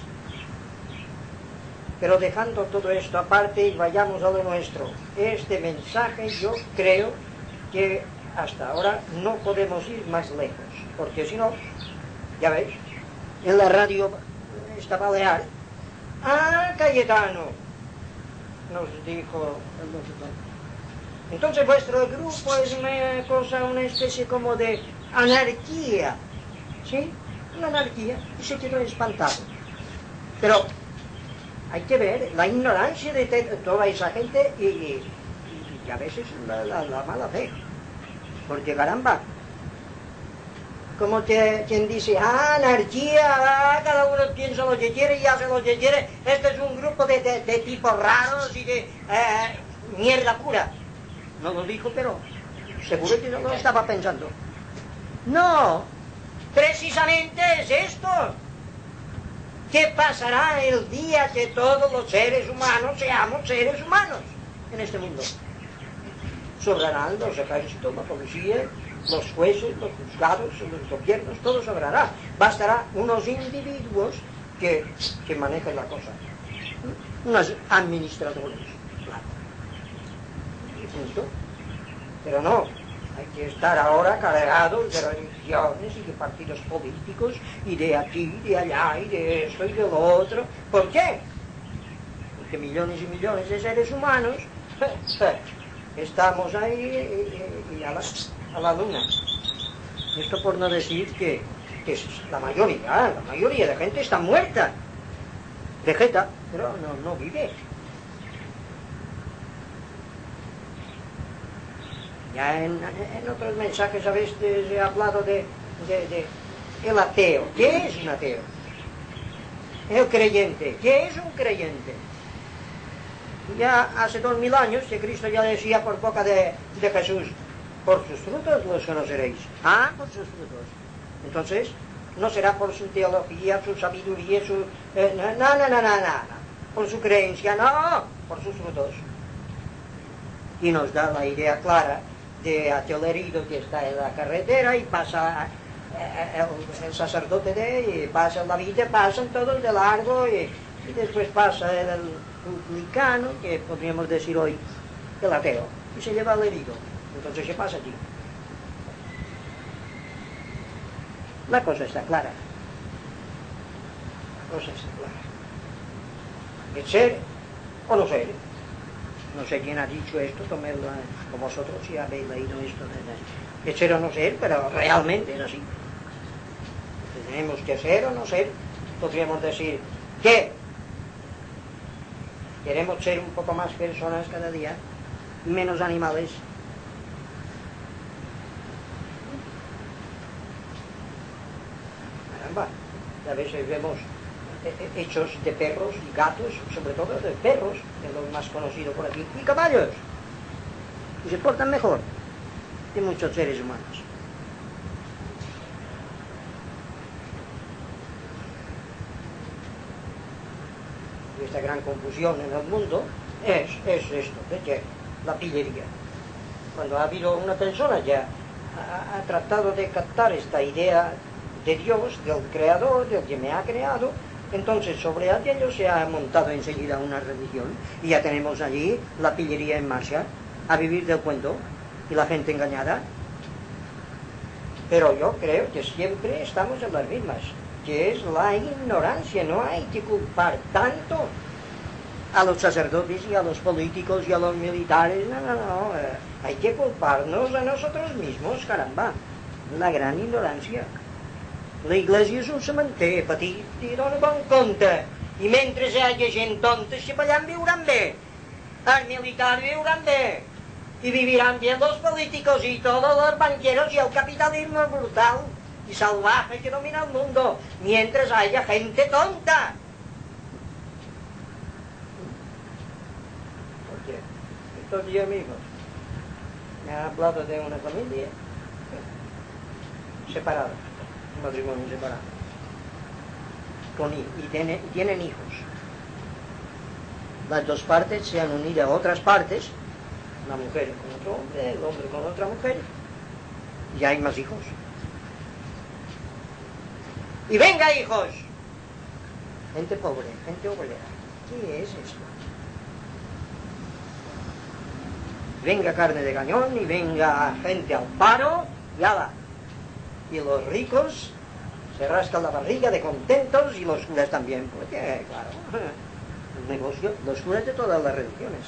Pero dejando todo esto aparte y vayamos a lo nuestro. Este mensaje yo creo que hasta ahora no podemos ir más lejos, porque si no, ya veis, en la radio esta balear, ¡ah, Cayetano!, nos dijo el locutor. Entonces vuestro grupo es una cosa, una especie como de anarquía, ¿sí? Una anarquía, y se quedó espantado. Pero hay que ver la ignorancia de toda esa gente y, y, y a veces la, la, la mala fe. Porque caramba, como te, quien dice, ah, anarquía, ah, cada uno piensa lo que quiere y hace lo que quiere, este es un grupo de, de, de tipos raros y de eh, mierda pura. No lo dijo, pero seguro que no lo estaba pensando. No, precisamente es esto. ¿Qué pasará el día que todos los seres humanos seamos seres humanos en este mundo? Sobrarán los ejércitos, la policía, los jueces, los juzgados, los gobiernos, todo sobrará. Bastará unos individuos que, que manejen la cosa. Unos administradores, claro. Y punto. Pero no, hay que estar ahora cargados de religiones y de partidos políticos y de aquí, de allá, y de esto y de lo otro. ¿Por qué? Porque millones y millones de seres humanos estamos ahí y, y a, la, a la luna. Esto por no decir que, que es la mayoría, la mayoría de gente está muerta. Vegeta, pero no, no vive. Ya en, en otros mensajes a veces he hablado de, de, de el ateo. ¿Qué es un ateo? El creyente. ¿Qué es un creyente? Ya hace dos mil años que Cristo ya decía por boca de, de Jesús, por sus frutos los conoceréis. Ah, por sus frutos. Entonces, no será por su teología, su sabiduría, su... Eh, no, no, no, no, no, no. Por su creencia, no, por sus frutos. Y nos da la idea clara de aquel herido que está en la carretera y pasa eh, el, el sacerdote de y pasa la vida, pasan todos de largo y, y después pasa el, el publicano, que podríamos decir hoy el ateo, y se lleva al herido. Entonces, ¿qué pasa aquí? La cosa está clara. La cosa está clara. ¿Es ser o no ser? No sé quién ha dicho esto, tomadlo con vosotros si habéis leído esto. De, de ser o no ser, pero realmente es así. Tenemos que ser o no ser. Podríamos decir que queremos ser un poco más personas cada día, menos animales. Caramba, a veces vemos hechos de perros y gatos, sobre todo de perros, que es lo más conocido por aquí, y caballos, y se portan mejor que muchos seres humanos. Y esta gran confusión en el mundo es, es esto, de que la pillería. Cuando ha habido una persona ya ha, ha tratado de captar esta idea de Dios, del Creador, del que me ha creado, entonces sobre aquello se ha montado enseguida una religión y ya tenemos allí la pillería en marcha, a vivir del cuento y la gente engañada. Pero yo creo que siempre estamos en las mismas, que es la ignorancia. No hay que culpar tanto a los sacerdotes y a los políticos y a los militares, no, no, no, hay que culparnos a nosotros mismos, caramba, la gran ignorancia. La iglesia és un cementer petit i dona bon compte. I mentre hi hagi gent tonta, si allà viuran bé. Els militars viuran bé. Y vivirán bien los políticos y todos los banqueros y el capitalismo brutal y salvaje que domina el mundo, mientras haya gente tonta. Porque estos días amigos me han hablado de una familia separada. Matrimonio separado con, y, tiene, y tienen hijos. Las dos partes se han unido a otras partes, la mujer con otro hombre, el hombre con otra mujer, y hay más hijos. Y venga, hijos, gente pobre, gente obrera. ¿Qué es esto? Venga carne de cañón y venga gente al paro y ala. Y los ricos se rascan la barriga de contentos y los curas también, porque, claro, el negocio, los curas de todas las religiones.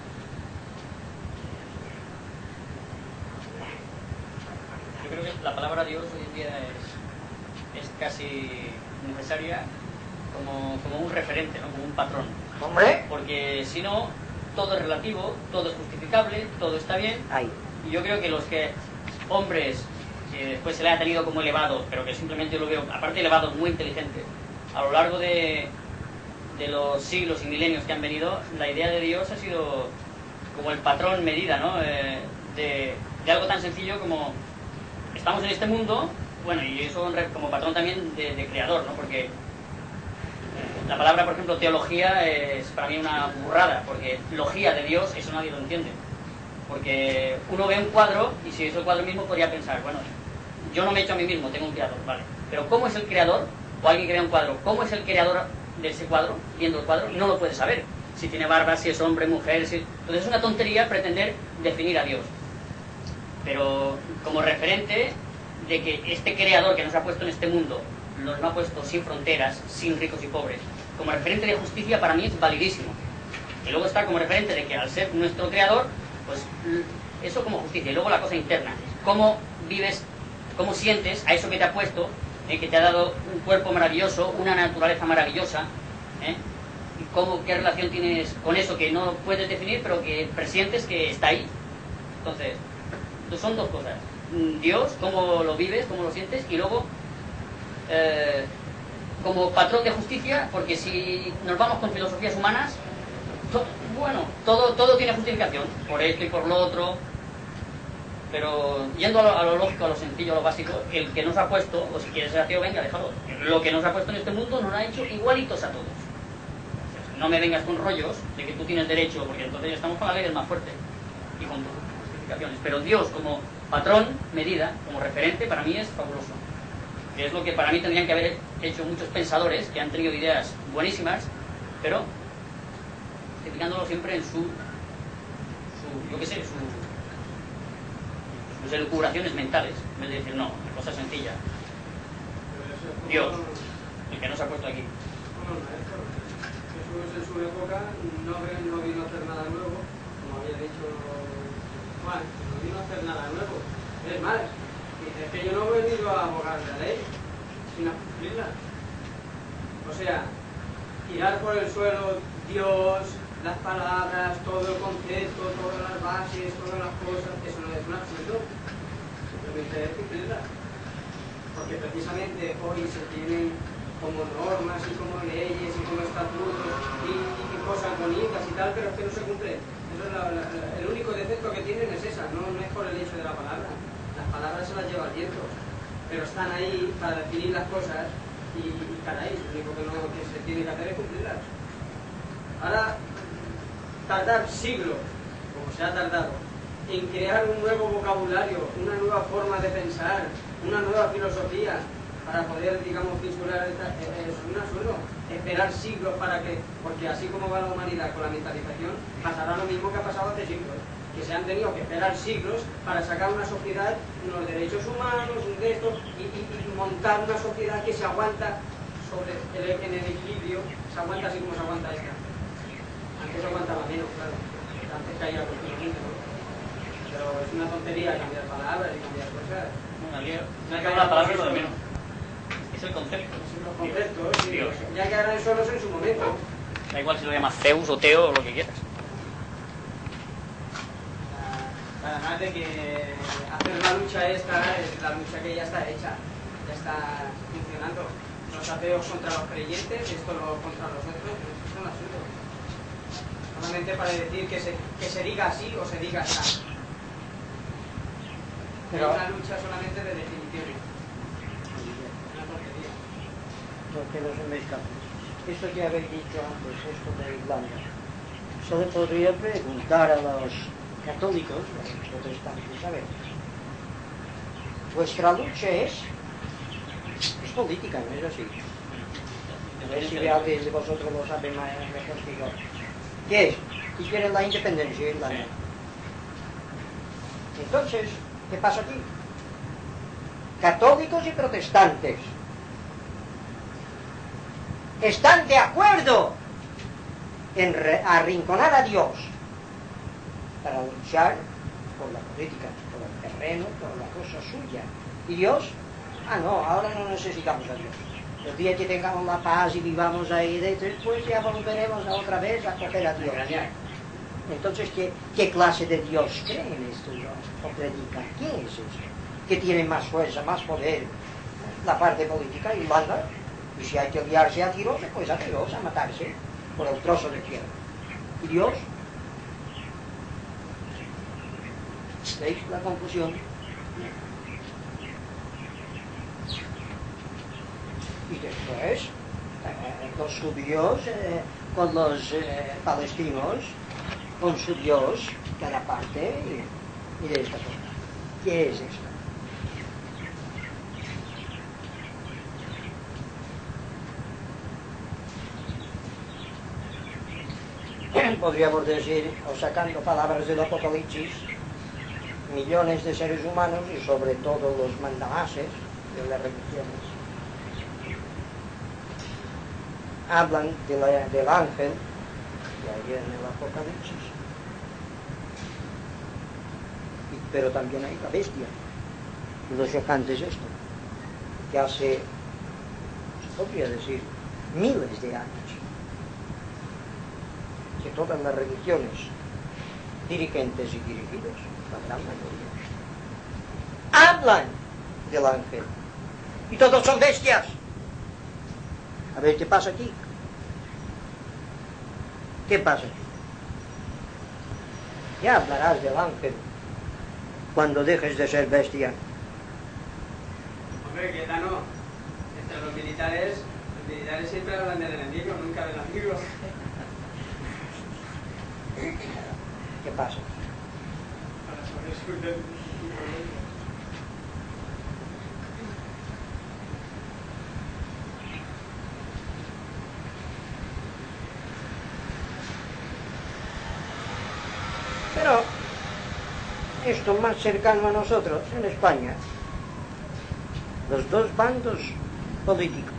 Yo creo que la palabra Dios hoy en día es, es casi necesaria como, como un referente, ¿no? Como un patrón. ¿Hombre? Porque si no, todo es relativo, todo es justificable, todo está bien. Ahí. Y yo creo que los que, hombres, que después se le ha tenido como elevados, pero que simplemente lo veo, aparte de elevados, muy inteligentes, a lo largo de, de los siglos y milenios que han venido, la idea de Dios ha sido como el patrón medida, ¿no? Eh, de, de algo tan sencillo como estamos en este mundo, bueno, y eso como patrón también de, de creador, ¿no? Porque la palabra, por ejemplo, teología es para mí una burrada, porque logía de Dios, eso nadie lo entiende. Porque uno ve un cuadro y si es el cuadro mismo podría pensar, bueno, yo no me he hecho a mí mismo, tengo un creador, vale. Pero ¿cómo es el creador? O alguien crea un cuadro, ¿cómo es el creador de ese cuadro? Viendo el cuadro, no lo puede saber. Si tiene barba, si es hombre, mujer, si... Entonces es una tontería pretender definir a Dios. Pero como referente de que este creador que nos ha puesto en este mundo, nos lo ha puesto sin fronteras, sin ricos y pobres, como referente de justicia para mí es validísimo. Y luego está como referente de que al ser nuestro creador, pues eso como justicia. Y luego la cosa interna, cómo vives, cómo sientes a eso que te ha puesto, eh, que te ha dado un cuerpo maravilloso, una naturaleza maravillosa, ¿eh? Y cómo, qué relación tienes con eso que no puedes definir, pero que presientes que está ahí. Entonces, son dos cosas. Dios, cómo lo vives, cómo lo sientes, y luego eh, como patrón de justicia, porque si nos vamos con filosofías humanas, to, bueno, todo, todo tiene justificación, por esto y por lo otro, pero yendo a lo, a lo lógico, a lo sencillo, a lo básico, el que nos ha puesto, o si quieres ser ateo, venga, déjalo. Lo que nos ha puesto en este mundo nos lo ha hecho igualitos a todos. No me vengas con rollos de que tú tienes derecho, porque entonces estamos con la ley del más fuerte y con justificaciones. Pero Dios como patrón, medida, como referente, para mí es fabuloso. Que es lo que para mí tendrían que haber hecho muchos pensadores que han tenido ideas buenísimas, pero justificándolo siempre en su, su yo qué sé, su, sus elucubraciones mentales, en vez de decir, no, la cosa sencilla. Dios, el que nos ha puesto aquí. Jesús en su época no, no vino a hacer nada nuevo, como había dicho Juan, no vino a hacer nada nuevo. Es más, es que yo no he venido a abogar la ley, sino a cumplirla. O sea, tirar por el suelo Dios, las palabras, todo el concepto, todas las bases, todas las cosas, eso no es un absurdo. Simplemente es cumplirla. Porque precisamente hoy se tienen como normas y como leyes y como estatutos y, y cosas bonitas y tal, pero es que no se cumplen. Eso es la, la, el único defecto que tienen es esa, no, no es por el hecho de la palabra. Las palabras se las lleva el viento, pero están ahí para definir las cosas y, y caray, lo único que, no, que se tiene que hacer es cumplirlas. Ahora, tardar siglos, como se ha tardado, en crear un nuevo vocabulario, una nueva forma de pensar, una nueva filosofía, para poder, digamos, censurar esta, es un absurdo. Esperar siglos para que, porque así como va la humanidad con la mentalización, pasará lo mismo que ha pasado hace siglos, que se han tenido que esperar siglos para sacar una sociedad, unos derechos humanos, un de estos, y, y, y montar una sociedad que se aguanta sobre el, en el equilibrio, se aguanta así como se aguanta esta. Antes se aguantaba menos, claro, antes caía continuamente, ¿no? Pero es una tontería cambiar palabras y cambiar cosas. No, no hay que hablar palabras lo de menos. Es el concepto. Es los conceptos, sí. Dios. Ya quedarán solos en su momento. Da igual si lo llamas Zeus o Teo o lo que quieras. Además de que hacer la lucha esta es la lucha que ya está hecha, ya está funcionando. Los ateos contra los creyentes, esto lo, contra los otros, es un absurdo. Solamente para decir que se, que se diga así o se diga así. Pero es una lucha solamente de definiciones. Porque no se me escapa. Esto que habéis dicho antes, esto de Irlanda, se le podría preguntar a los católicos, a los protestantes, a ver, vuestra lucha es, es política, no es así. A ver si alguien de vosotros lo sabe más, mejor que yo. ¿Qué es? Y quieren la independencia de Irlanda. Entonces, ¿qué pasa aquí? Católicos y protestantes están de acuerdo en arrinconar a Dios para luchar por la política, por el terreno, por la cosa suya. Y Dios, ah no, ahora no necesitamos a Dios. El día que tengamos la paz y vivamos ahí, después ya volveremos a otra vez a coger a Dios. Entonces, ¿qué, qué clase de Dios creen esto o predican? ¿Qué es eso? ¿Que tiene más fuerza, más poder? La parte política, Irlanda. Y si hay que liarse a tiros, pues a tiros, a matarse por el trozo de tierra. ¿Y Dios? ¿Veis la conclusión? Y después, eh, los judíos eh, con los eh, palestinos, con su Dios, cada parte, y, y de esta forma. ¿Qué es esto? Podríamos decir, o sacando palabras del Apocalipsis, millones de seres humanos y sobre todo los mandamases de las religiones hablan de la, del ángel, que hay en el Apocalipsis, y, pero también hay la bestia. Y lo chocante es esto, que hace, se podría decir, miles de años, que todas las religiones, dirigentes y dirigidos, la gran mayoría, hablan del ángel. Y todos son bestias. A ver, ¿qué pasa aquí? ¿Qué pasa aquí? Ya hablarás del ángel cuando dejes de ser bestia. Hombre, que no. Entre los militares, los militares siempre hablan del enemigo, nunca del amigo. ¿Qué pasa? Para saber su problema. Pero esto más cercano a nosotros, en España, los dos bandos políticos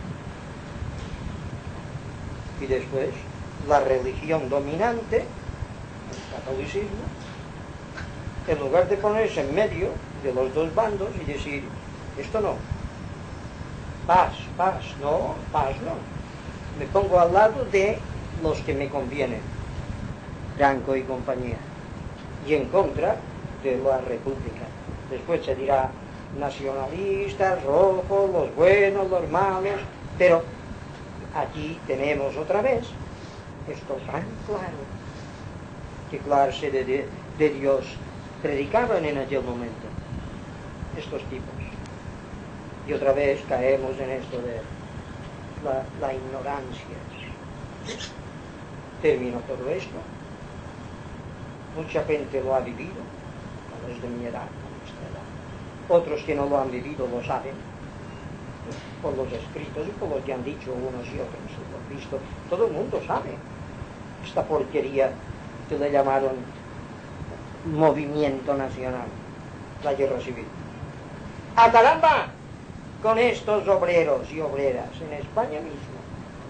y después la religión dominante, el catolicismo, en lugar de ponerse en medio de los dos bandos y decir, esto no, paz, paz, no, paz no, me pongo al lado de los que me convienen, Franco y compañía, y en contra de la república. Después se dirá nacionalistas, rojos, los buenos, los malos, pero aquí tenemos otra vez esto tan claro, que clase de, de, de Dios predicaban en aquel momento estos tipos. Y otra vez caemos en esto de la, la ignorancia. Termino todo esto. Mucha gente lo ha vivido, a los de mi edad, a nuestra edad. Otros que no lo han vivido lo saben, por los escritos y por lo que han dicho unos y otros, lo han visto. Todo el mundo sabe esta porquería que le llamaron movimiento nacional, la guerra civil. ¡A caramba! Con estos obreros y obreras en España mismo.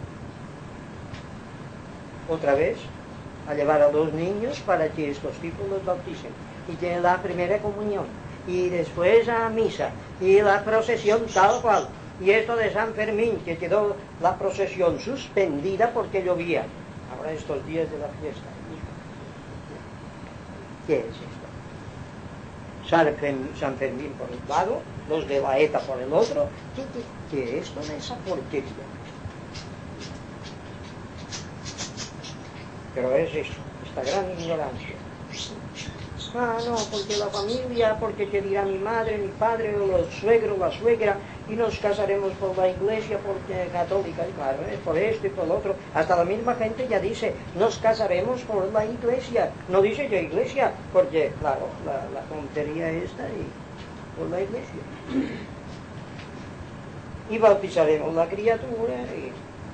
Otra vez, a llevar a los niños para que estos tipos los bauticen y tienen la primera comunión y después a misa y la procesión tal cual. Y esto de San Fermín, que quedó la procesión suspendida porque llovía. Ahora estos días de la fiesta. ¿Qué es esto? San Fermín, San Fermín por un lado, los de la ETA por el otro. ¿Qué, qué, qué es esto de esa porquería? Pero es esto, esta gran ignorancia. Ah, no, porque la familia, porque te dirá mi madre, mi padre, o los suegros, la suegra, y nos casaremos por la iglesia porque católica, y claro, es por esto y por lo otro. Hasta la misma gente ya dice, nos casaremos por la iglesia. No dice que iglesia, porque, claro, la, la tontería está ahí, por la iglesia. Y bautizaremos la criatura, y...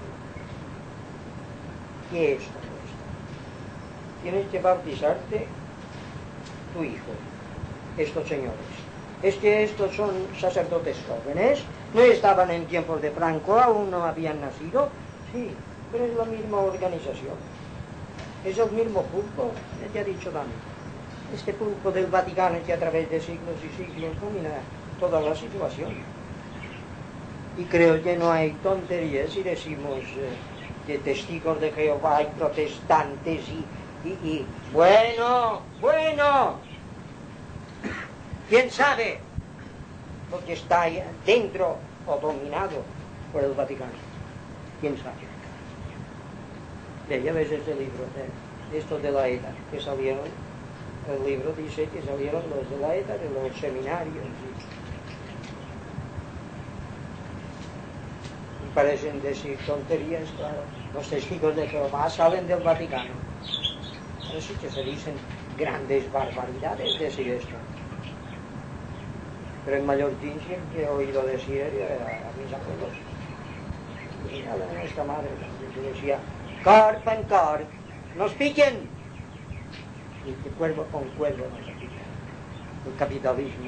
¿qué es todo esto? Tienes que bautizarte tu hijo, estos señores. Es que estos son sacerdotes jóvenes, no estaban en tiempos de Franco, aún no habían nacido, sí, pero es la misma organización, es el mismo pulpo, ya te ha dicho Dani, este pulpo del Vaticano que a través de siglos y siglos domina toda la situación. Y creo que no hay tonterías si decimos eh, que testigos de Jehová y protestantes y, y, y bueno, bueno, ¿quién sabe lo que está ahí dentro o dominado por el Vaticano? ¿Quién sabe? Ya ves este libro, de, estos de la ETA, que salieron, el libro dice que salieron los de la ETA, de los seminarios. Y, y parecen decir tonterías, claro. Los testigos de Jehová salen del Vaticano. Así que se dicen grandes barbaridades decir esto. Pero en Mallorquín siempre he oído decir a mis abuelos. Y a nuestra madre que decía, carpa en car, nos piquen. Y que cuervo con cuervo nos piquen. El capitalismo.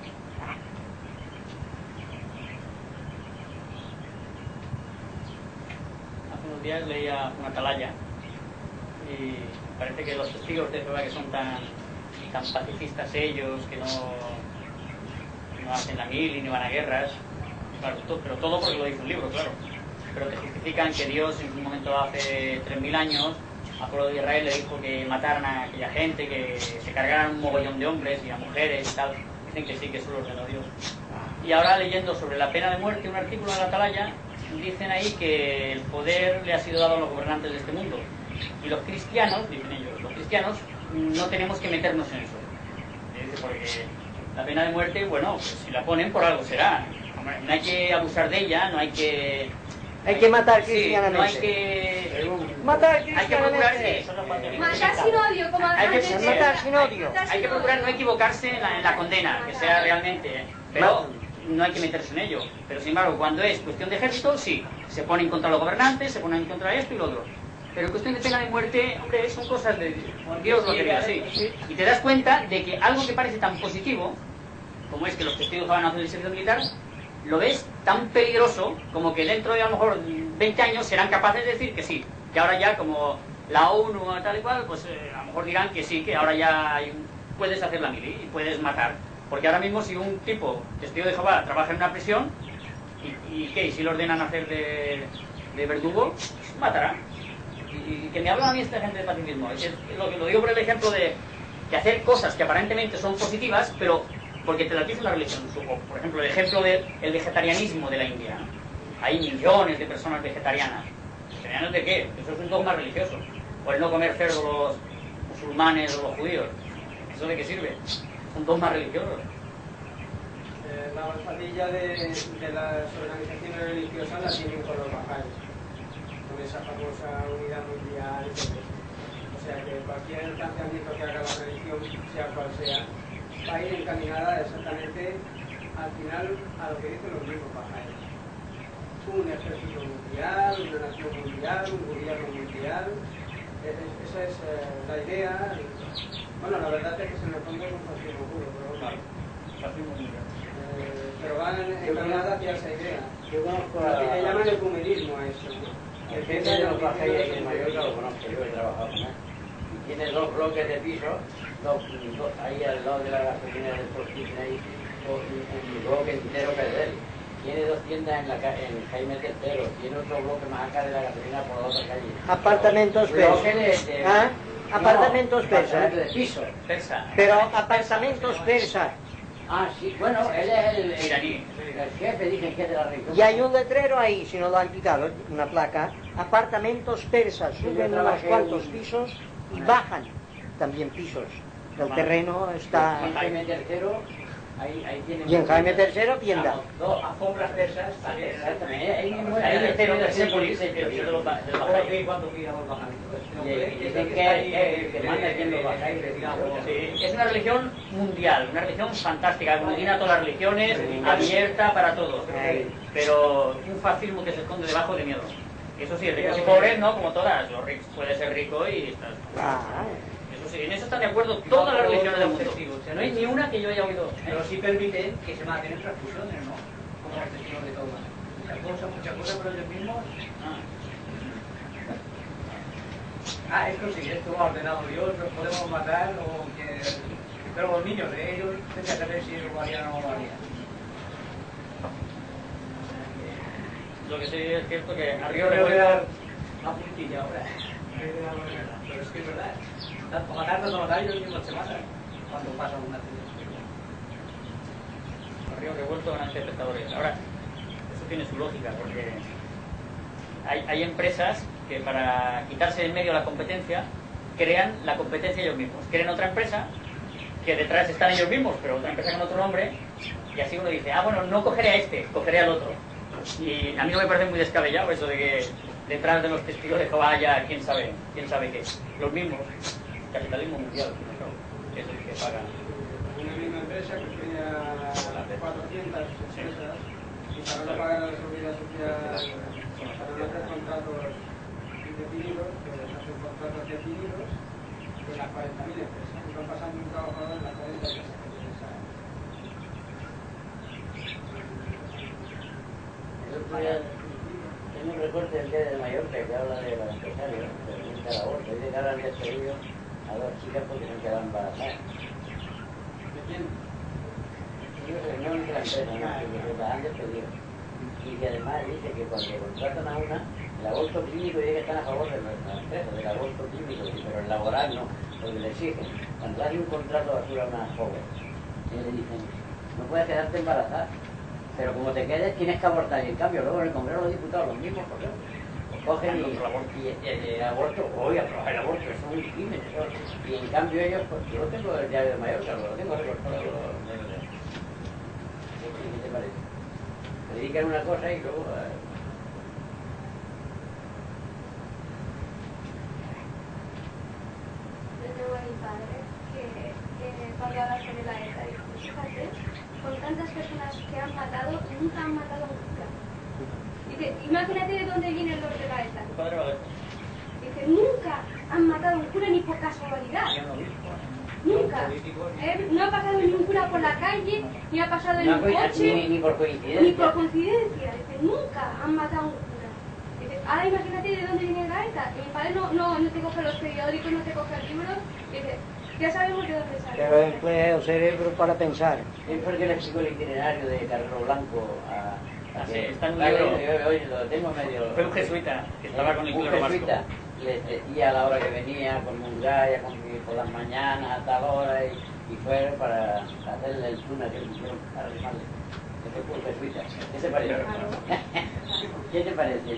Hace unos días leía una atalaya y parece que los testigos de Jehová, que son tan, tan pacifistas ellos, que no, no hacen la mil y ni van a guerras, claro, todo, pero todo porque lo dice un libro, claro, pero que justifican que Dios en un momento hace tres mil años al pueblo de Israel le dijo que mataran a aquella gente, que se cargaran un mogollón de hombres y a mujeres y tal. Dicen que sí, que eso lo ordenó Dios. Y ahora leyendo sobre la pena de muerte, un artículo de la atalaya, dicen ahí que el poder le ha sido dado a los gobernantes de este mundo. Y los cristianos, dicen ellos, los cristianos no tenemos que meternos en eso. Dice, porque la pena de muerte, bueno, pues si la ponen por algo será. No hay que abusar de ella, no hay que... Hay que matar sí, cristianamente. No hay que... Matar Hay que procurar... Sí, Matar sin odio, como hay que, antes. matar sin odio. Hay que procurar no equivocarse en la, en la condena, que sea realmente... Pero no hay que meterse en ello. Pero sin embargo, cuando es cuestión de ejército, sí. Se ponen contra los gobernantes, se ponen contra esto y lo otro. Pero en cuestión de pena de muerte, hombre, son cosas de Dios lo quería así. Y te das cuenta de que algo que parece tan positivo, como es que los testigos van a hacer el servicio militar, lo ves tan peligroso como que dentro de a lo mejor veinte años serán capaces de decir que sí, que ahora ya como la ONU o tal y cual, pues eh, a lo mejor dirán que sí, que ahora ya hay un, puedes hacer la mili y puedes matar. Porque ahora mismo si un tipo, testigo de Jehová, trabaja en una prisión, ¿y, y qué? ¿Y si lo ordenan hacer de, de verdugo? Pues matará. Y, y que me habla a mí esta gente de pacifismo. Es, es lo, lo digo por el ejemplo de, de hacer cosas que aparentemente son positivas, pero porque te las dice la religión. Por ejemplo, el ejemplo del vegetarianismo de la India. Hay millones de personas vegetarianas. ¿Vegetarianos de qué? Eso es un dogma religioso. O el no comer cerdo los musulmanes o los judíos. ¿Eso de qué sirve? Son dogmas religiosos. Eh, la alfadilla de, de las organizaciones religiosas la tienen con los bajáis, con esa famosa unidad mundial. O sea que cualquier planteamiento que haga la religión, sea cual sea, va a ir encaminada exactamente al final a lo que dicen los mismos bajáis. Un ejército mundial, una nación mundial, un gobierno mundial. Es, esa es eh, la idea. Bueno, la verdad es que se me fondo es un fascismo puro, pero claro. Eh, pero van encaminadas hacia esa idea. Yo conozco Lo que a... le llaman el ecumenismo a eso, ¿no? El jefe de los bajáis en Mallorca lo conozco, yo he trabajado con él. Tiene dos bloques de pisos, dos, dos, ahí al lado de la gasolina del Portín, ahí un, un bloque entero que es de él. Tiene dos tiendas en, la, en Jaime tercero, tiene otro bloque más acá de la gasolina por la otra calle. Apartamentos Bloque persas. de, de, ¿Ah? Apartamentos no, persas. apartamentos de piso. Persa. Pero apartamentos persas. Ah, sí, bueno, él es el, el, Iraní. el jefe, dicen que es de la región. Y hay un letrero ahí, si no lo han quitado, una placa. Apartamentos persas. Sí, yo Suben unos trabajé cuantos un- pisos y bajan también pisos. El terreno está... En Jaime tercero, ahí, ahí tiene... Y en Jaime tercero, tienda. Dos alfombras persas, exactamente. Ahí mismo Ahí es entero de el Sépolis, el de los ba- de los bajáis. cuando pillamos bajando. Y dicen que el que manda aquí en los bajáis, Sí, es una religión mundial, una religión fantástica, aglutina a todas las religiones, abierta para todos. Pero un fascismo que se esconde debajo de miedo. Eso sí, ricos y pobres, ¿no? Como todas. Los ricos puede ser rico y estás... Ah, Eso sí, en eso están de acuerdo todas las religiones del mundo. No hay ni una que yo haya oído. ¿eh? Pero sí permiten que se mantengan transfusiones, ¿no? Como los testigos de Jehová. Muchas cosas, muchas cosas, pero ellos mismos... Ah. Ah, esto sí, esto lo ha ordenado Dios, los podemos matar o que... Pero los niños, ¿eh? Ellos tendrían que saber si lo harían o no lo harían. Lo que sí es cierto que a Río Yo le voy a Revuelto... dar una puntilla ahora. Pero es que es verdad. Tanto matar, tanto matar, ellos mismos se matan cuando pasa una accidente. A Río Revuelto van a ser pescadores. Ahora, eso tiene su lógica, porque hay, hay empresas que para quitarse en medio la competencia crean la competencia ellos mismos. Crean otra empresa que detrás están ellos mismos, pero otra empresa con otro nombre, y así uno dice, ah, bueno, no cogeré a este, cogeré al otro. Y a mí no me parece muy descabellado eso de que detrás de los testigos de Jehová haya quién sabe, quién sabe qué. Los mismos, capitalismo mundial, ¿no? Es el que paga. Una misma empresa que tenía cuatrocientas empresas y para no pagar la seguridad social, para no hacer contratos indefinidos, pues hacen contratos definidos de las cuarenta mil empresas. Están pasando un trabajador en las cuarenta empresas. Tengo un recorte del día de Mallorca que habla de los empresarios, del aborto, y de que ahora había despedido a dos chicas porque se han quedado embarazadas. ¿De quién? No de la empresa, no, que las han despedido. Y que además dice que cuando contratan a una, el aborto clínico dice que están a favor de la empresa, del aborto clínico, pero el laboral no, porque le exigen. Cuando hay un contrato basura a una joven, y le dicen, no puedes quedarte embarazada. Pero como te quedes, tienes que abortar. Y en cambio, luego en el Congreso de los Diputados, los mismos, porque pues cogen y, y, y el aborto, oye, aprobar el aborto, eso es un crimen. Eso. Y en cambio ellos, pues yo lo tengo del diario de Mallorca, lo tengo recortado. ¿Qué te parece? Predican una cosa y luego... Eh... Yo tengo a mi padre que, que cuando habla sobre la ETA, dijo, fíjate, con tantas personas que han matado, nunca han matado a un cura. Dice, imagínate de dónde vienen los de la ETA. Dice, nunca han matado a un cura ni por casualidad. Nunca. Eh, no ha pasado ni un cura por la calle, ni ha pasado en no, un coche, ni, ni por coincidencia. Ni por coincidencia. Dice, nunca han matado a un cura. Dice, ahora imagínate de dónde viene la ETA. Y mi padre no, no, no te coge los periódicos, no te coge libros. Dice, ya sabemos de dónde sale. Pero emplea el cerebro para pensar. Es porque le explicó el itinerario de Carrero Blanco a... Ah, sí, está en un vale, libro. Yo, hoy lo tengo medio... Fue un jesuita que estaba con el clero vasco. Un jesuita les decía a la hora que venía con Murgaya, con por las mañanas a tal hora y, y fue para hacerle el túnel que pusieron para animarle. Ese fue un jesuita. ¿Qué te parece? ¿Qué te parece?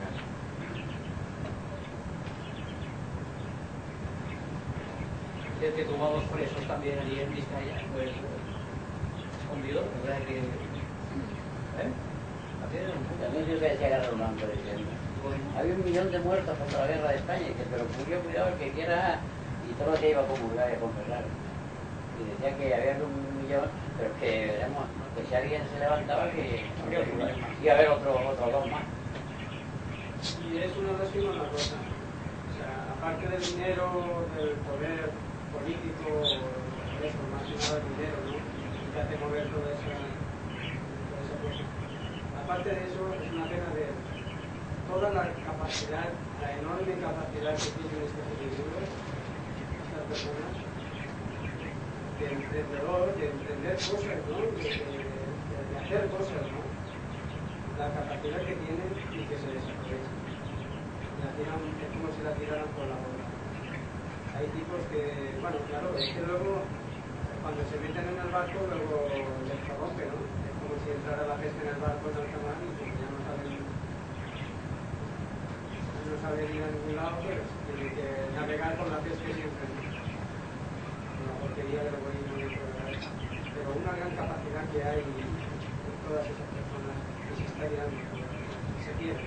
El que tuvo a dos presos también allí en Vizcaya, pues escondido, ¿verdad? Que, ¿eh? También yo que decía Carrero Blanco, decía, había un millón de muertos contra la guerra de España, y que, pero cuyo cuidado el que quiera, y todo lo que iba a comulgar y a confesar. Y decía que había un millón, pero que, digamos, que si alguien se levantaba, que iba a haber otro, otro dos más. Y es una lástima una cosa. O sea, aparte del dinero, del poder político, eso, más que nada el dinero, ¿no? Que hace mover toda esa, toda esa cosa. Aparte de eso, es una pena ver toda la capacidad, la enorme capacidad que tienen estos individuos, estas personas, de emprendedor, de emprender cosas, ¿no? De, de, de hacer cosas, ¿no? La capacidad que tienen y que se desaprovechan. La tiran, es como si la tiraran por la boca. Hay tipos que, bueno, claro, es que luego, cuando se meten en el barco, luego les corrompe, ¿no? Es como si entrara la peste en el barco en alta mar y pues ya no saben, no saben ir a ningún lado, pero tienen que navegar por la peste siempre. Una porquería de lo voy a ir por la cabeza. Pero una gran capacidad que hay en todas esas personas que se está tirando, que se quieren.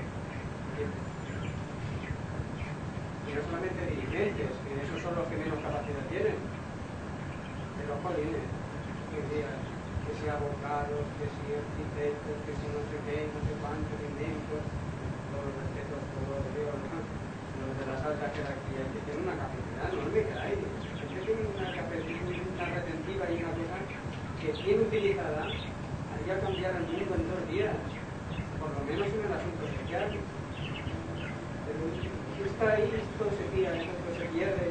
Y no solamente dirigentes, que esos son los que menos capacidad tienen, pero jolines, que digan, que si abogados, que si arquitectos, que si no sé qué, no sé cuántos inventos, todos los respetos, todos los dios, ¿no? Los de las altas jerarquías, que tienen una capacidad enorme que hay, que tienen una capacidad, una retentiva y una cosa que bien utilizada haría cambiar el mundo en dos días, por lo menos en el asunto social. Pero está ahí, esto se tira, esto se pierde.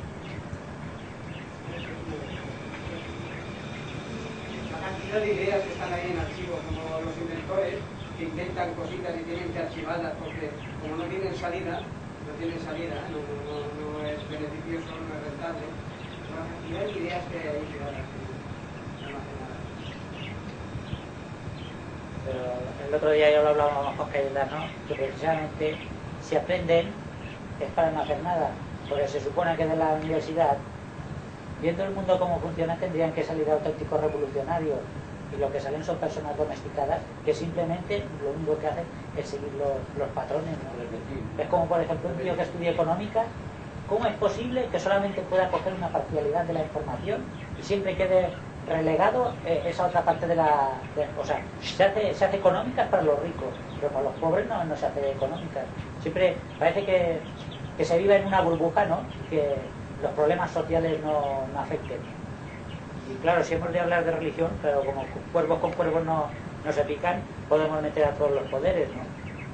La cantidad de ideas que están ahí en archivo, como los inventores que inventan cositas y tienen que archivarlas porque como no tienen salida, no tienen salida, no, no, no es beneficioso, no es rentable. La cantidad de ideas que hay ahí tiradas, almacenadas. Pero el otro día yo lo hablaba con Cayetano, que precisamente si aprenden es para no hacer nada, porque se supone que de la universidad, viendo el mundo cómo funciona, tendrían que salir auténticos revolucionarios, y lo que salen son personas domesticadas que simplemente lo único que hacen es seguir los, los patrones, ¿no? Es como, por ejemplo, un tío que estudia económica. ¿Cómo es posible que solamente pueda coger una parcialidad de la información y siempre quede relegado eh, esa otra parte de la... De, o sea, se hace, se hace económicas para los ricos, pero para los pobres no, no se hace económicas. Siempre parece que, que se vive en una burbuja, ¿no? Y que los problemas sociales no, no afecten. Y claro, si hemos de hablar de religión, pero como cuervos con cuervos no, no se pican, podemos meter a todos los poderes, ¿no?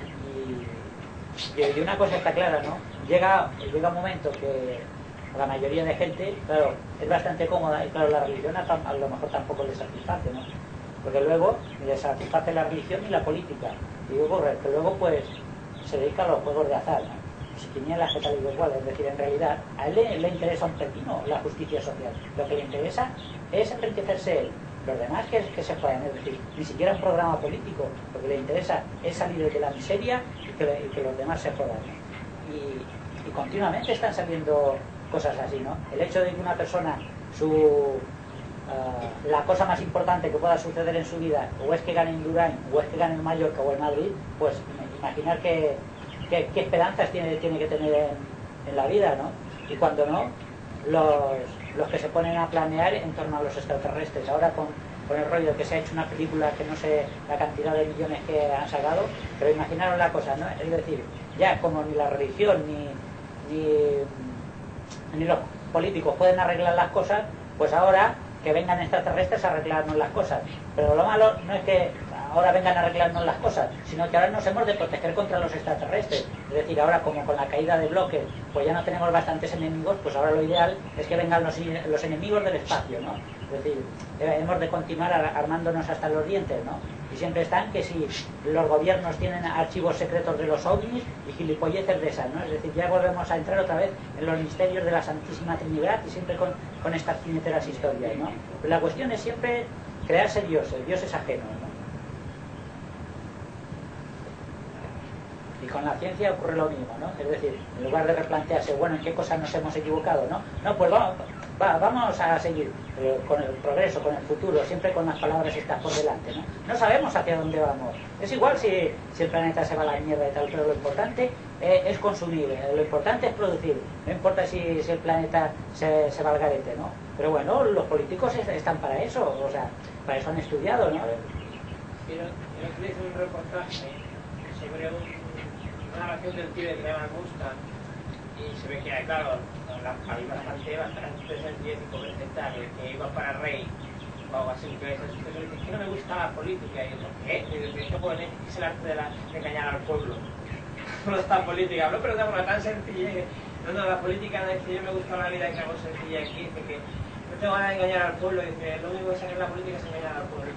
Y, y una cosa está clara, ¿no? Llega, llega un momento que a la mayoría de gente, claro, es bastante cómoda y claro, la religión a, a lo mejor tampoco les satisface, ¿no? Porque luego les satisface la religión y la política. Y ocurre que luego pues se dedica a los juegos de azar, ¿no? Si tenía la jeta igual, es decir, en realidad a él le, le interesa un pepino la justicia social. Lo que le interesa es enriquecerse él. Los demás que, que se juegan, es decir, ni siquiera un programa político. Lo que le interesa es salir de la miseria y que, y que los demás se jodan, ¿no? Y, y continuamente están saliendo cosas así, ¿no? El hecho de que una persona, su uh, la cosa más importante que pueda suceder en su vida, o es que gane en Durán, o es que gane en Mallorca o en Madrid, pues imaginar que, que, qué esperanzas tiene, tiene que tener en, en la vida, ¿no? Y cuando no, los, los que se ponen a planear en torno a los extraterrestres, ahora con, con el rollo que se ha hecho una película que no sé la cantidad de millones que han sacado, pero imaginaros la cosa, ¿no? Es decir, ya como ni la religión ni, ni, ni los políticos pueden arreglar las cosas, pues ahora que vengan extraterrestres a arreglarnos las cosas. Pero lo malo no es que ahora vengan a arreglarnos las cosas, sino que ahora nos hemos de proteger contra los extraterrestres. Es decir, ahora como con la caída de bloques pues ya no tenemos bastantes enemigos, pues ahora lo ideal es que vengan los, los enemigos del espacio, ¿no? Es decir, hemos de continuar armándonos hasta los dientes, ¿no? Y siempre están que si los gobiernos tienen archivos secretos de los ovnis y gilipolleces de esas, ¿no? Es decir, ya volvemos a entrar otra vez en los misterios de la Santísima Trinidad y siempre con, con estas puñeteras historias, ¿no? Pero la cuestión es siempre crearse dioses, dioses ajenos, ¿no? Y con la ciencia ocurre lo mismo, ¿no? Es decir, en lugar de replantearse, bueno, ¿en qué cosas nos hemos equivocado, no? No, pues vamos, va, vamos a seguir eh, con el progreso, con el futuro, siempre con las palabras estas por delante, ¿no? No sabemos hacia dónde vamos. Es igual si, si el planeta se va a la mierda y tal, pero lo importante eh, es consumir, eh, lo importante es producir. No importa si, si el planeta se, se va al garete, ¿no? Pero bueno, los políticos están para eso, o sea, para eso han estudiado, ¿no? Quiero, quiero que hice un reportaje sobre un una región del Tíbet que se llama Musta y se ve que, claro, la, hay bastante, bastante científico vegetal que iba para rey o algo así, que es que no me gusta la política y yo, ¿qué? ¿Qué puede es el arte de, la, de engañar al pueblo? No está política, no, pero de una tan sencilla. No, no, la política no es que yo me gusta la vida que hago sencilla aquí, dice que no tengo ganas de engañar al pueblo, dice, lo único que saca en la política es engañar al pueblo.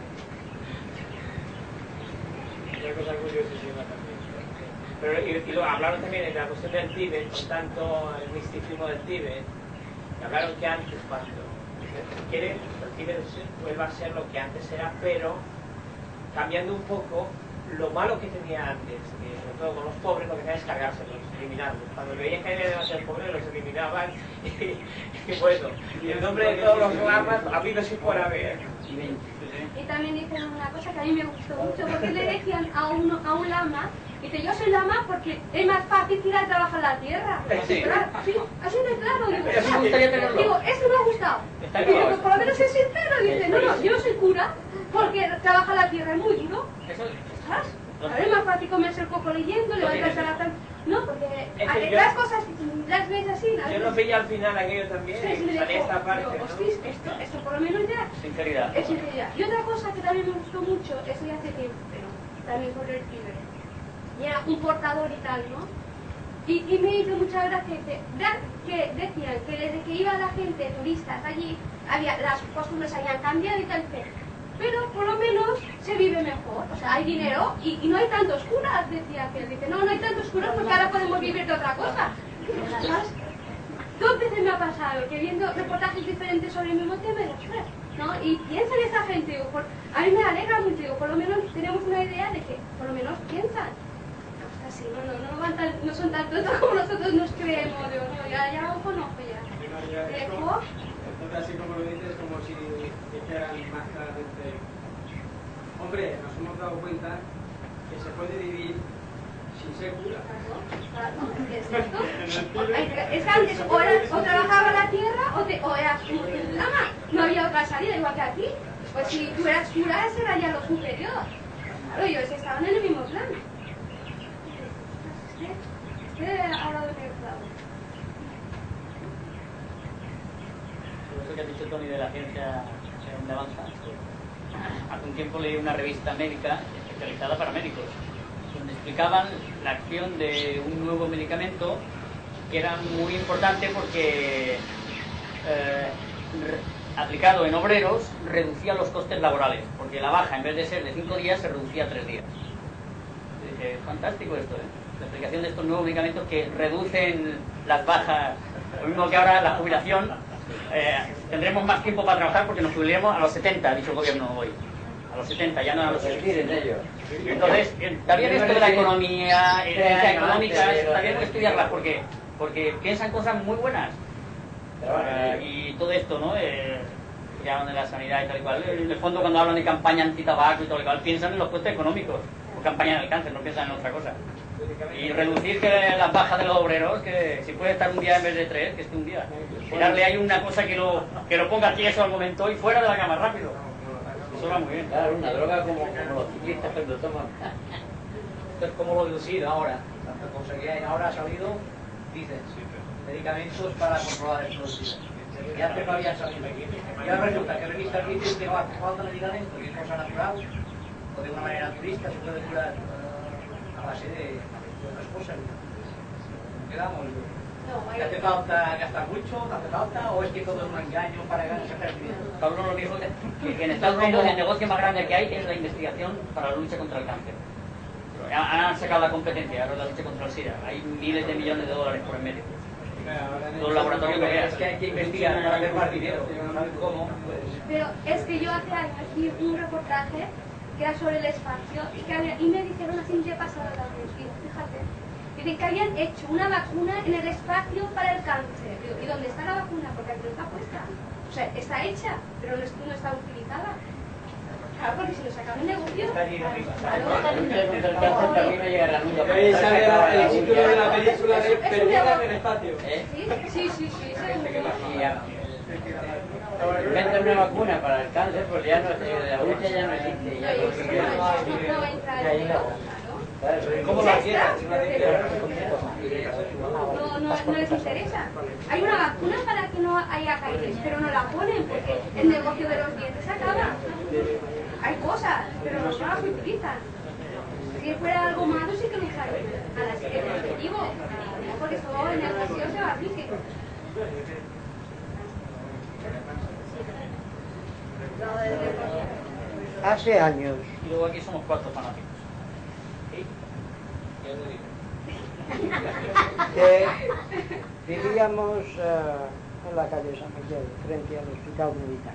Una cosa curiosísima también. Pero, y, y luego hablaron también de la cuestión del Tíbet, con tanto el misticismo del Tíbet, y hablaron que antes, cuando se quiere, el Tíbet vuelva a ser lo que antes era, pero cambiando un poco lo malo que tenía antes, que sobre todo con los pobres lo que hacían es cargárselos, eliminarlos. Cuando veían que había demasiados pobres los eliminaban y, y bueno, y el nombre de todos los ramas habidos y por haber. Y también dicen una cosa que a mí me gustó mucho, porque le decían a, uno, a un lama, dice, yo soy lama porque es más fácil ir a trabajar la tierra. Sí. Claro, sí, así de claro. Digo, eso me gustaría tenerlo. Digo, eso me ha gustado. Y digo, pues por lo menos es sincero. Dice, no, no, yo soy cura porque trabajar la tierra es muy duro. ¿Sabes? A ver, es más fácil comerse el coco leyendo, levantarse a la tarde. No, porque las cosas las ves así. Yo lo veía al final aquello también, sí, sí, salía digo, esta parte, digo, ¿no? hostia, esto, esto por lo menos ya sinceridad. es sinceridad. Y otra cosa que también me gustó mucho, eso ya hace tiempo, pero también sobre el Tíbet. Y era un portador y tal, ¿no? Y, y me hizo mucha gracia que, que decían que desde que iba la gente, turistas allí, había, las costumbres habían cambiado y tal, pero por lo menos se vive mejor, o sea, hay dinero y, y no hay tantos curas, decía que dice, no, no hay tantos curas porque ahora podemos vivir de otra cosa. ¿Sabes? Dos veces me ha pasado que viendo reportajes diferentes sobre el mismo tema, ¿no? Y piensan esa gente, digo, por, a mí me alegra mucho, digo, por lo menos tenemos una idea de que por lo menos piensan. Así, no, no, no, van tan, no son tan tontos como nosotros nos creemos, digo, no, ya, ya os conozco ya. Dejo. Entonces, así como lo dices, como si dijeran más claramente, hombre, nos hemos dado cuenta que se puede vivir sin ser cura. Claro, es cierto. Es que antes o, era, o trabajaba la tierra o, te, o eras lama. No había otra salida, igual que aquí. Pues si tú eras cura, ese era ya lo superior. Claro, ellos estaban en el mismo plan. Este, este ha hablado de clavo. Eso que ha dicho Tony de la ciencia de avanza. Hace un tiempo leí una revista médica especializada para médicos, donde explicaban la acción de un nuevo medicamento que era muy importante porque eh, aplicado en obreros reducía los costes laborales, porque la baja en vez de ser de cinco días se reducía a tres días. Dije, fantástico esto, ¿eh? La aplicación de estos nuevos medicamentos que reducen las bajas, lo mismo que ahora la jubilación, eh, tendremos más tiempo para trabajar porque nos jubilaremos a los setenta, ha dicho el gobierno hoy. A los setenta, ya no a los sesenta. Entonces, también esto de la economía, ciencias económicas, también hay que estudiarlas porque, porque piensan cosas muy buenas. Uh, y todo esto, ¿no? Eh, que hablan de la sanidad y tal y cual. En el fondo, cuando hablan de campaña antitabaco y tal y cual, piensan en los costes económicos o campaña del cáncer, no piensan en otra cosa. Y reducir que las bajas de los obreros, que si puede estar un día en vez de tres, que esté un día. Y darle ahí una cosa que lo, que lo ponga tieso al momento y fuera de la cama rápido. Eso va muy bien. Claro, una droga como, como los ciclistas cuando toman. Esto es como lo del SIDA ahora. Tanta cosa que hay. Ahora ha salido, dicen, medicamentos para controlar el SIDA. Y antes no había salido. Y ahora resulta que revistas dicen que va, falta medicamento y es cosa natural, o de una manera naturista, se puede curar uh, a base de, de otras cosas. Quedamos. ¿Te hace falta gastar mucho? ¿Te hace falta? ¿O es que todo es un engaño para sacar dinero? Pablo nos dijo que, que en Estados Unidos el negocio más grande que hay es la investigación para la lucha contra el cáncer. Han sacado la competencia, ahora la lucha contra el SIDA. Hay miles de millones de dólares por el medio. Los laboratorios que veas. Es que hay que investigar para hacer más dinero. No saben cómo. Pero es que yo hace años vi un reportaje que era sobre el espacio y, que había, y me dijeron así de pasada también, fíjate. Dicen que habían hecho una vacuna en el espacio para el cáncer. ¿Y dónde está la vacuna? Porque aquí no está puesta. O sea, está hecha, pero no, no está utilizada. Claro, porque si nos sacan el negocio... El cáncer también no llegará nunca. Ahí sale el título de la película de Perdida en el espacio. Sí, sí, sí. Inventan una vacuna para el cáncer, pues ya no, la lucha ya no existe. Ya no entra en ¿Cómo la quieras? No, no, no les interesa. Hay una vacuna para que no haya caídas, pero no la ponen porque el negocio de los dientes se acaba. Hay cosas, pero no las utilizan. Si fuera algo malo, sí que lo usarían. A las que el objetivo, porque todo el negocio se va a pique. Hace años. Y luego aquí somos cuatro fanáticos. Que vivíamos uh, en la calle San Miguel, frente al hospital militar.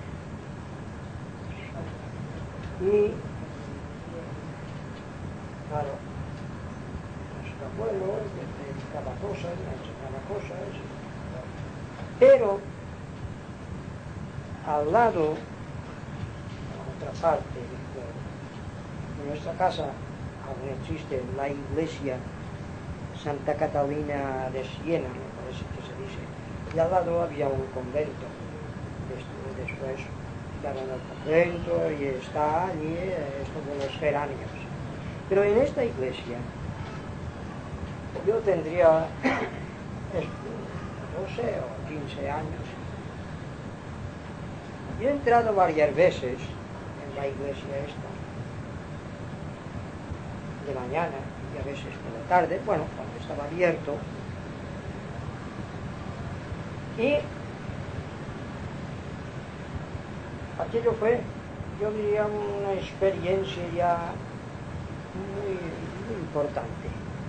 Y, claro, nuestro abuelo me dedicaba cosas, me enseñaba cosas, pero al lado, en otra parte de nuestra casa, aún existe la iglesia Santa Catalina de Siena, me parece que se dice, y al lado había un convento. Después quitaron el convento y está allí esto de los geranios. Pero en esta iglesia yo tendría doce o quince años. Yo he entrado varias veces en la iglesia esta, de mañana y a veces por la tarde, bueno, cuando estaba abierto. Y aquello fue, yo diría, una experiencia ya muy, muy importante.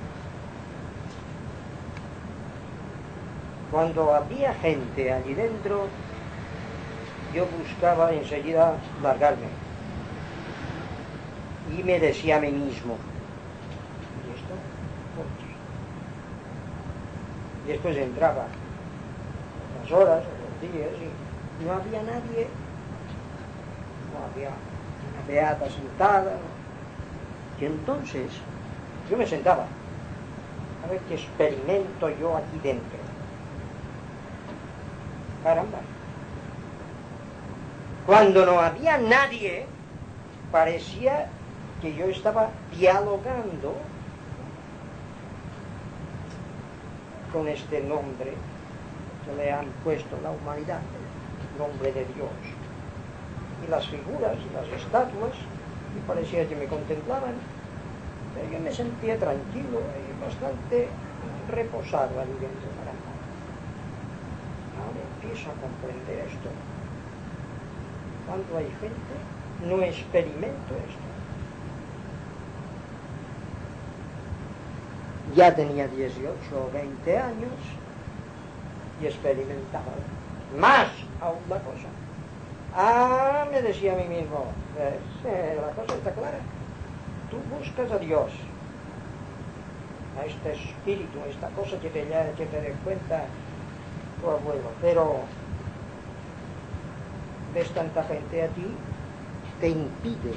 Cuando había gente allí dentro, yo buscaba enseguida largarme. Y me decía a mí mismo, ¿y esto? Y después entraba las horas, los días, y no había nadie, no había una beata sentada, ¿no? Y entonces yo me sentaba a ver qué experimento yo aquí dentro. Caramba, cuando no había nadie, parecía que yo estaba dialogando con este nombre que le han puesto la humanidad, el nombre de Dios. Y las figuras y las estatuas, y parecía que me contemplaban, pero yo me sentía tranquilo y bastante reposado allí dentro. Ahora empiezo a comprender esto. Cuando hay gente, no experimento esto. Ya tenía dieciocho o veinte años y experimentaba más aún la cosa. Ah, me decía a mí mismo, eh, la cosa está clara. Tú buscas a Dios, a este espíritu, a esta cosa que te, que te dé cuenta tu abuelo, pero ves tanta gente a ti, te impide.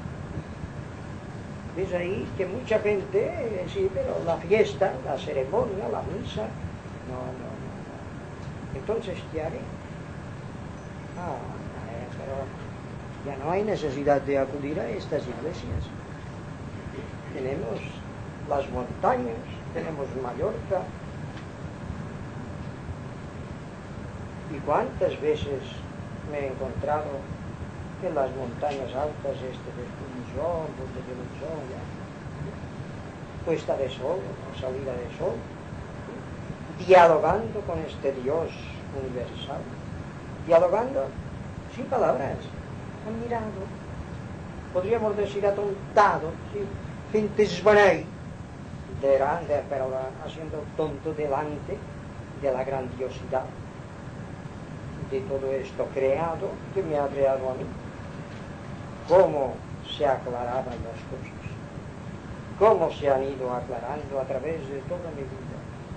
Ves ahí que mucha gente, eh, sí, pero la fiesta, la ceremonia, la misa, no, no, no, no. Entonces, ¿qué haré? Ah, eh, pero ya no hay necesidad de acudir a estas iglesias. Tenemos las montañas, tenemos Mallorca. ¿Y cuántas veces me he encontrado en las montañas altas, este de Punzón, donde yo no soy, ya, puesta de sol, salida de sol, dialogando con este Dios universal, dialogando sin palabras, admirado, podríamos decir atontado, ¿sí? Gente esbanay, delante, pero haciendo tonto delante de la grandiosidad de todo esto creado que me ha creado a mí. Cómo se aclaraban las cosas, cómo se han ido aclarando a través de toda mi vida.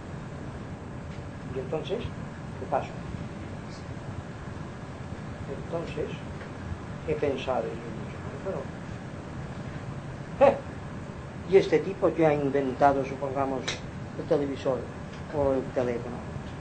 Y entonces, ¿qué pasó? Entonces, he pensado en mí, pero, ¿eh? Y este tipo que ha inventado, supongamos, el televisor o el teléfono,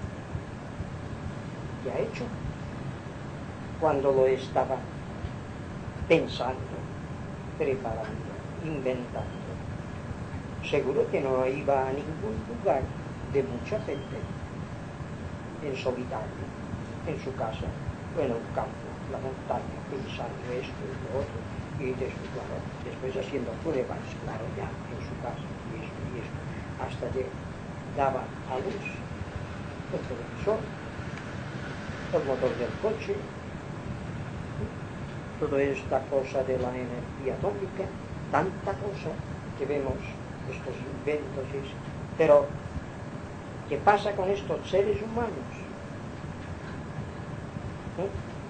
¿qué ha hecho? Cuando lo estaba pensando, preparando, inventando, seguro que no iba a ningún lugar de mucha gente, en solitario, en su casa, o en el campo, la montaña, pensando esto y lo otro, y después, claro, después haciendo pruebas, claro, ya en su casa, y esto y esto, hasta que daba a luz el televisor, el motor del coche, toda esta cosa de la energía atómica, tanta cosa que vemos, estos inventos, pero ¿qué pasa con estos seres humanos? ¿Eh?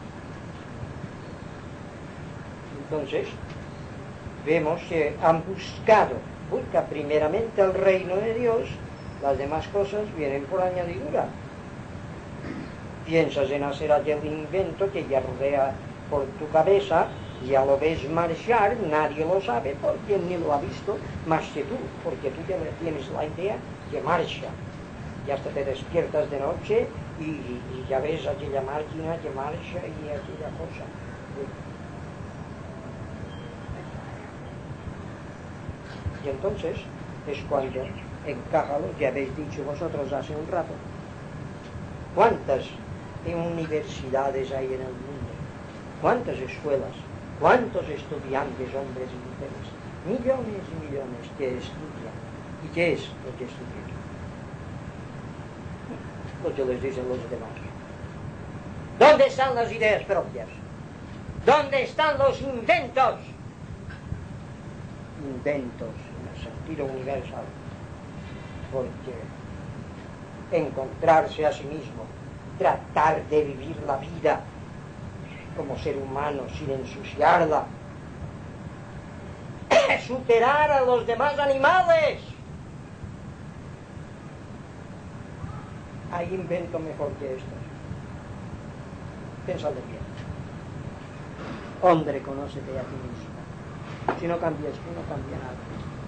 Entonces, vemos que han buscado, busca primeramente el reino de Dios, las demás cosas vienen por añadidura. Piensas en hacer aquel invento que ya rodea por tu cabeza, ya lo ves marchar, nadie lo sabe porque ni lo ha visto más que tú, porque tú ya tienes la idea que marcha, y hasta te despiertas de noche y, y ya ves aquella máquina que marcha y aquella cosa. Y entonces es cuando encaja lo que habéis dicho vosotros hace un rato. ¿Cuántas universidades hay en el mundo? ¿Cuántas escuelas? ¿Cuántos estudiantes, hombres y mujeres? Millones y millones que estudian. ¿Y qué es lo que estudian? Lo que les dicen los demás. ¿Dónde están las ideas propias? ¿Dónde están los inventos? Inventos en el sentido universal. Porque encontrarse a sí mismo, tratar de vivir la vida como ser humano sin ensuciarla, superar a los demás animales. ¿Hay invento mejor que estos? Piénsalo bien. Hombre, conócete a ti mismo. Si no cambias tú, no cambia nada.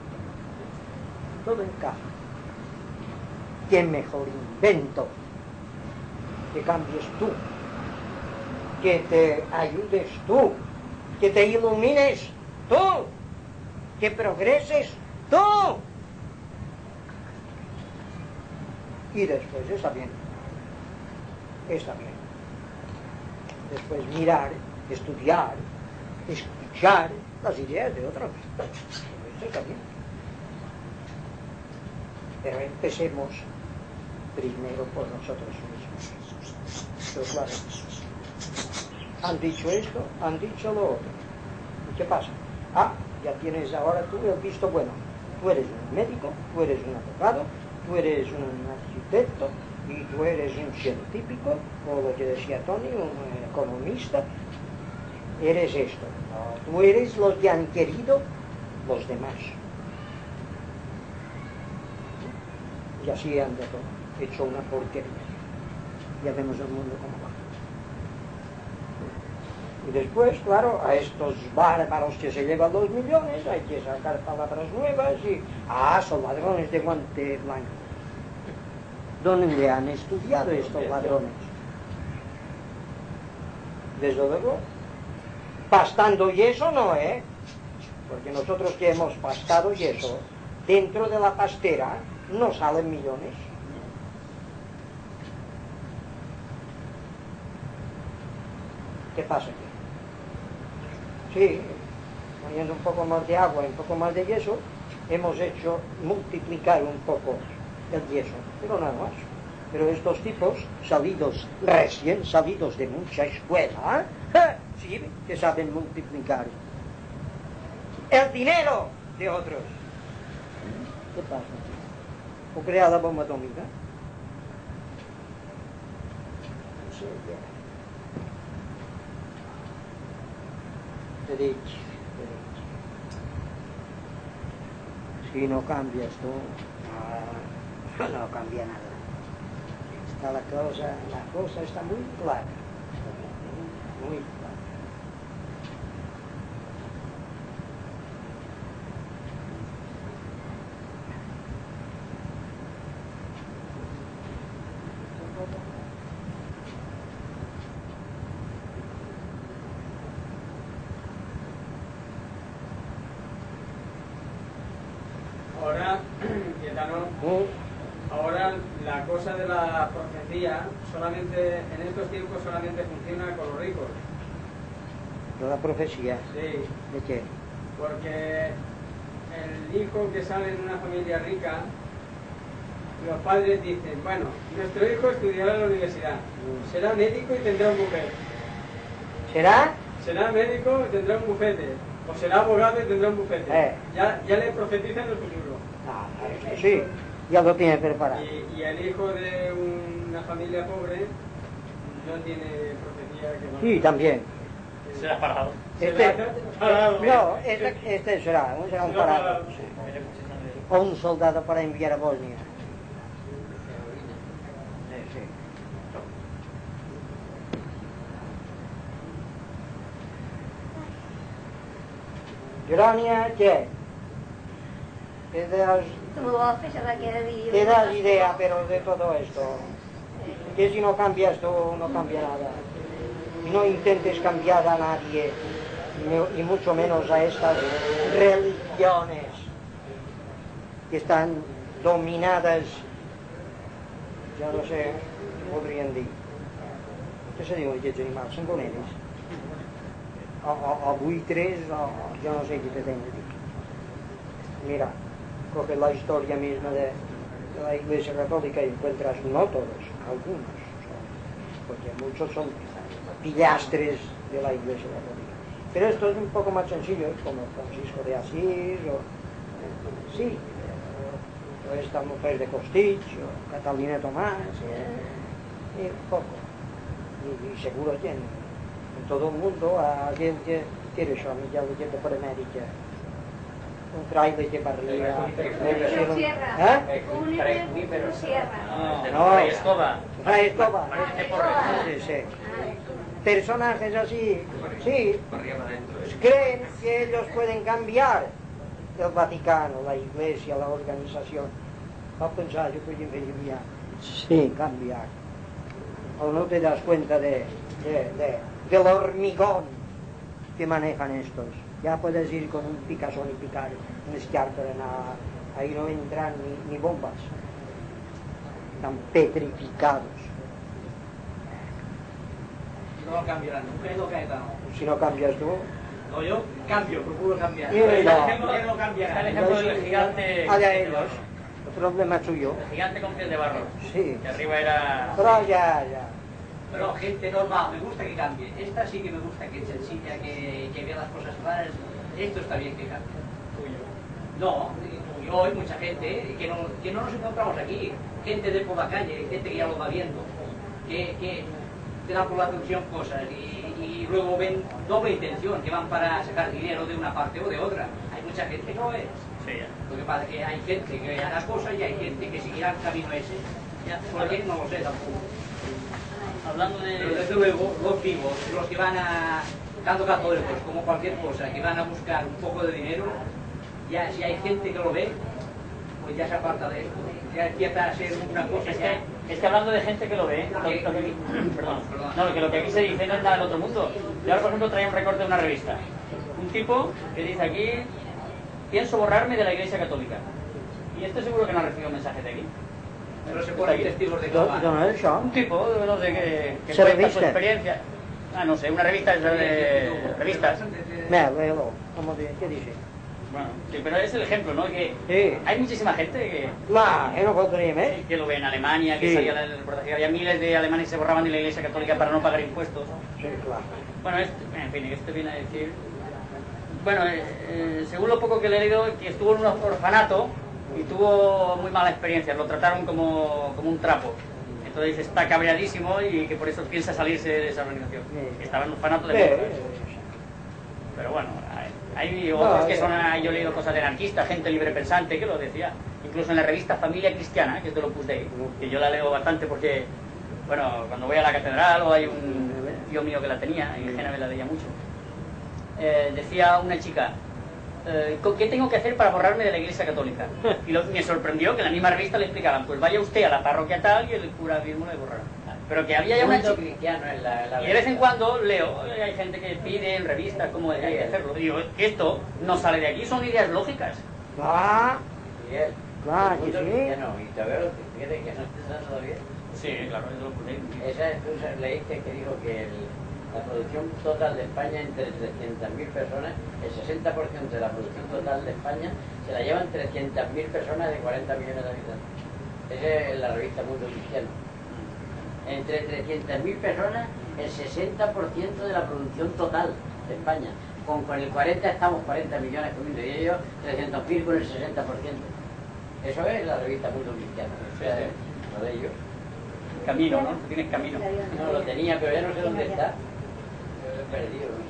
Todo encaja. ¿Qué mejor invento que cambies tú? Que te ayudes tú. Que te ilumines tú. Que progreses tú. Y después está bien. Está bien. Después mirar, estudiar, escuchar las ideas de otros. Eso está bien. Pero empecemos primero por nosotros mismos. Pero claro, han dicho esto, han dicho lo otro. ¿Y qué pasa? Ah, ya tienes ahora tú el visto bueno. Tú eres un médico, tú eres un abogado, tú eres un arquitecto y tú eres un científico, o lo que decía Tony, un economista. Eres esto. No, tú eres lo que han querido los demás. Y así anda todo, hecho una porquería. Ya vemos el mundo como va. Y después, claro, a estos bárbaros que se llevan los millones hay que sacar palabras nuevas y... Ah, son ladrones de guante blanco. ¿Dónde han estudiado estos ladrones? Desde luego, pastando yeso no, ¿eh? Porque nosotros que hemos pastado yeso, dentro de la pastera no salen millones. ¿Qué pasa aquí? Sí, poniendo un poco más de agua y un poco más de yeso, hemos hecho multiplicar un poco el yeso, pero nada más. Pero estos tipos, salidos, recién salidos de mucha escuela, ¿eh? Sí, que saben multiplicar el dinero de otros. ¿Qué pasa? ¿O crea la bomba atómica? No sé, ya. Te he dicho, te he dicho. Si no cambias tú, no, no cambia nada. Está la cosa, la cosa está muy clara. Muy clara. Ahora, Quietano, ahora la cosa de la profecía solamente, en estos tiempos solamente funciona con los ricos. ¿De la profecía? Sí. ¿De qué? Porque el hijo que sale en una familia rica, los padres dicen, bueno, nuestro hijo estudiará en la universidad, será médico y tendrá un bufete. ¿Será? Será médico y tendrá un bufete. O será abogado y tendrá un bufete. Eh. Ya, ya le profetizan el futuro. Ah, sí, ya lo tiene preparado. Y, y el hijo de una familia pobre no tiene profecía que no. Sí, también. Será parado. Este, Parado. no, este, este será, será un parado. Sí. O un soldado para enviar a Bosnia. Sí, sí. Gerònia, què? ¿Te das, te das idea, pero de todo esto? Que si no cambias tú, no cambia nada. Y no intentes cambiar a nadie, y mucho menos a estas religiones que están dominadas, ya no sé, podrían decir. Què se diuen aquests animals? Són com ells? O, o, o buitres, o yo no sé qué te tengo que decir. Mira, coge la historia misma de, de la Iglesia Católica y encuentras, no todos, algunos, porque muchos son pillastres de la Iglesia Católica. Pero esto es un poco más sencillo, como Francisco de Asís, o sí, o, o esta mujer de Costich, o Catalina Tomás, y, y poco. Y, y seguro que en, en todo el mundo alguien que quiere això, mitjà la gent de per Amèrica, un trailer que va arribar... Pero Sierra, ¿Eh? un Sierra. No, No. Fray Escoba. Fray Escoba. Fray Escoba. Sí, sí. personajes así, sí, creen que ellos pueden cambiar el Vaticano, la Iglesia, la organización. Va a pensar, yo puedo cambiar. Sí, cambiar. O no te das cuenta de, de, de, del hormigón que manejan estos. Ya puedes ir con un picazón y picar un esquiar, pero nada, ahí no entran ni, ni bombas. Están petrificados. No cambiarán nunca, es lo que hay tan. Si no cambias tú... No, yo cambio, procuro cambiar. Sí, no. El ejemplo que no cambiará. Está el ejemplo del gigante. Allá ellos. El problema es suyo. El gigante con pies de barro. Sí. Que arriba era. Pero ya, ya. Pero gente normal, me gusta que cambie. Esta sí que me gusta que es sencilla, que, que vea las cosas claras. Esto está bien que cambie. Tuyo. No, yo hay mucha gente que no, que no nos encontramos aquí. Gente de por la calle, gente que ya lo va viendo. Que, que te dan por la atención cosas y, y luego ven doble intención, que van para sacar dinero de una parte o de otra. Hay mucha gente que no es. Sí, ya. Lo que pasa es que hay gente que hará cosas y hay gente que seguirá el camino ese. Ya, ¿por qué? No lo sé tampoco. Hablando de... Pero desde luego, los vivos, los que van a, dando católicos, como cualquier cosa, que van a buscar un poco de dinero, ya si hay gente que lo ve, pues ya se aparta de esto. Ya empieza a ser una cosa Es ya... que, es que hablando de gente que lo ve, lo, lo que, perdón, no, que lo que aquí se dice no es nada del otro mundo. Yo ahora, por ejemplo, traía un recorte de una revista. Un tipo que dice aquí, pienso borrarme de la Iglesia Católica. Y estoy seguro que no ha recibido mensajes de aquí. Pero se ponen testigos de ¿Dónde Jehová. es eso? Un tipo, no sé, que, que ¿Se cuenta revista? su experiencia. Ah, no sé, una revista es de revistas. Mira, léelo. ¿Cómo dice? ¿Qué dice? Bueno, sí, pero es el ejemplo, ¿no? Que Sí. hay muchísima gente que, Ma, no podríem, eh? que lo ve en Alemania, que Sí. salía el reportaje, había miles de alemanes que se borraban de la Iglesia Católica para no pagar impuestos. Sí, claro. Bueno, esto, en fin, esto viene a decir... Bueno, eh, eh, según lo poco que he leído, que estuvo en un orfanato y tuvo muy mala experiencia, lo trataron como, como un trapo. Entonces está cabreadísimo y que por eso piensa salirse de esa organización. Sí. Estaba en un orfanato de Sí. monjas. Pero bueno, hay, hay otros No, que ya. son, yo he leído cosas de anarquistas, gente libre pensante, que lo decía. Incluso en la revista Familia Cristiana, que es de Opus Dei, que yo la leo bastante porque, bueno, cuando voy a la catedral o hay un tío mío que la tenía, en Génova la leía mucho. Eh, decía una chica, eh, ¿qué tengo que hacer para borrarme de la Iglesia Católica? Y lo, me sorprendió que en la misma revista le explicaban, pues vaya usted a la parroquia tal y el cura mismo le borrará. Pero que había ya una mundo chica... cristiano en la, la Y de vez en cuando leo, eh, hay gente que pide en revistas cómo hay que hacerlo. Digo, esto no sale de aquí, son ideas lógicas. Ah, Miguel, claro el que mundo sí. cristiano, y todavía lo que fíjate que no está todavía. Sí, claro, eso lo puse. Esa tú leíste que dijo que el, la producción total de España entre trescientas mil personas, el sesenta por ciento de la producción total de España se la llevan trescientas mil personas de cuarenta millones de habitantes. Esa es la revista Mundo Cristiano. Entre trescientas mil personas, el sesenta por ciento de la producción total de España. Con, con el cuarenta estamos cuarenta millones comiendo y ellos trescientos mil con el sesenta por ciento. Eso es la revista Mundo Cristiano. O sea, Sí, lo de ellos. Camino, ¿no? Tú tienes camino. No lo tenía, pero ya no sé dónde está. Lo he perdido. ¿No?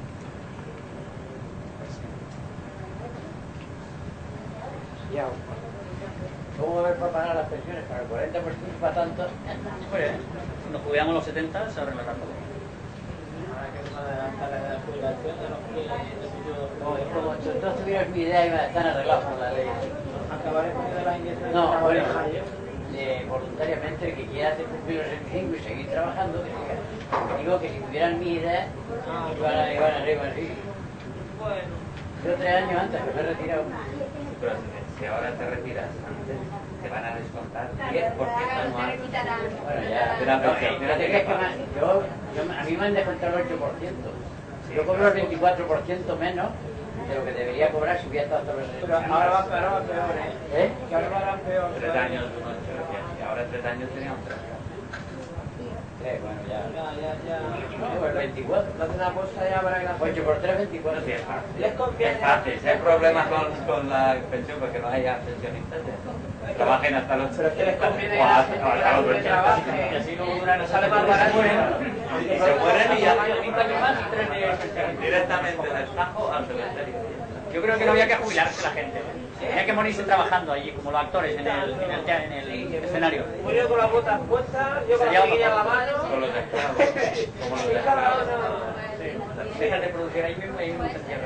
Ya. ¿Cómo va a haber para pagar las pensiones? Para el cuarenta por ciento para tanto. Hombre, si nos jubilamos los setenta, se arreglará todo. Ahora que se va a adelantar la edad de jubilación de los que Como, como si tú tuvieras mi idea, iba a estar arreglado por la ley. acabaremos de las inyecciones No, de la bueno, oreja yo. eh, voluntariamente el que quiera hacer cumplir los sesenta y cinco y seguir trabajando, que siga. Digo que si tuvieran mi idea, iban, a- iban arriba así. Bueno, Yo tres años antes que me he retirado. Pero si ahora te retiras antes, te van a descontar diez por ciento anual. Bueno, ya, De la pero pensión. fíjate que es que me- yo, yo, a mí me han descontado el ocho por ciento. Yo cobro el veinticuatro por ciento menos de lo que debería cobrar si hubiera estado hasta los pero ahora va peor, va peor, ¿eh? ¿Eh? Que ahora va peor. Tres años, no, y ahora tres años teníamos tres. Tres, bueno, ya. Ya, ya, ya. No, el veinticuatro. No hace una cosa ya para que la ocho por tres, veinticuatro. Sí, es fácil. Les conviene. Es fácil. Si hay problemas con, con la pensión porque no haya pensionistas, ya. Trabajen hasta los Pero es que les conviene o hasta, que o hasta los que ochenta. trabaje. Y así no duran, Sale más barato. Y se mueren y ya treinta años más y tres de pensión. directamente del Tajo al cementerio. Yo creo que no había que jubilarse la gente. Había que morirse trabajando allí, como los actores en el, en el, tea- en el escenario. Murió con las botas puestas, yo con la Sería chiquilla en la mejor. mano. Con los esclavos, como los Dejas de producir ahí mismo y ahí mismo se cierra.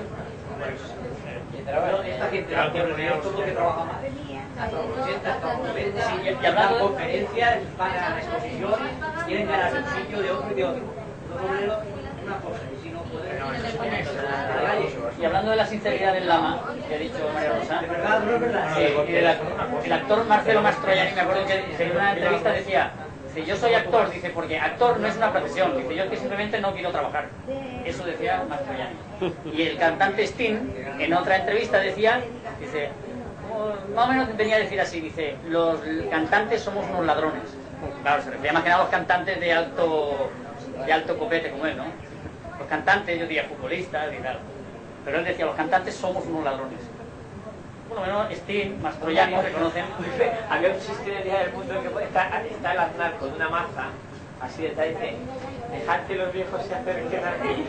Esta gente, la que todo lo que trabaja más, hasta los ochenta, hasta los noventa, Sí, y hablando- dan conferencias, van a exposiciones, quieren ganar un sitio de otro y de otro. Los obreros, una cosa, y si no pueden, Y hablando de la sinceridad del lama, que ha dicho María Rosa, de verdad, no es verdad. sí, el, el actor Marcelo Mastroianni, me acuerdo que en una entrevista decía, dice, yo soy actor, dice, porque actor no es una profesión, dice, yo es que simplemente no quiero trabajar. Eso decía Mastroianni. Y el cantante Sting, en otra entrevista decía, dice, oh, más o menos venía a decir así, dice, los cantantes somos unos ladrones. Claro, se refería más que nada a los cantantes de alto, de alto copete como él, ¿no? Los cantantes, yo diría futbolistas y tal. Pero él decía, los cantantes somos unos ladrones. Por lo menos Sting, Mastroianni reconocen. Había un chiste en el Día del Mundo que está, está el aznar con una maza, así de tal, dice, dejad que los viejos se acerquen a mí.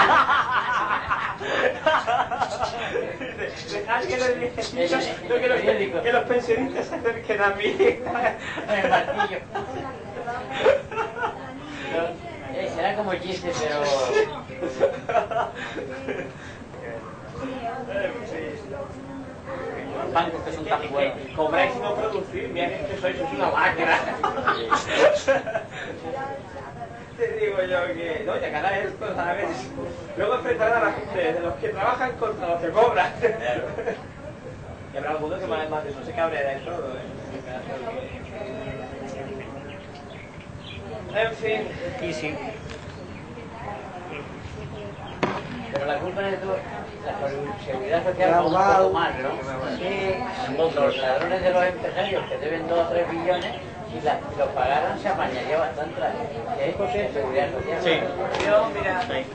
Dice, dejad que los viejecitos, no, que, los, que los pensionistas se acerquen a mí. El martillo. Eh, será como chiste, pero... Los bancos que son tan buenos. Cobráis y no producir, mira que sois, sois una máquina. Te digo yo que, no, ya ganar esto, ¿sabes? Luego enfrentarán a la gente de los que trabajan contra los que cobran. Y habrá algunos que más de eso se cabreará y todo, ¿eh? En fin. Y sí. Pero la culpa de todo, la seguridad social es un poco más, ¿no? Sí, los ladrones de los empresarios que deben dos o tres billones, si, la, si los pagaran se apañaría bastante la seguridad social. Sí. Yo, mira, Sí.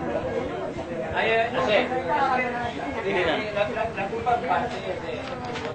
hay, no sé, Mira. la, la, la culpa parte de...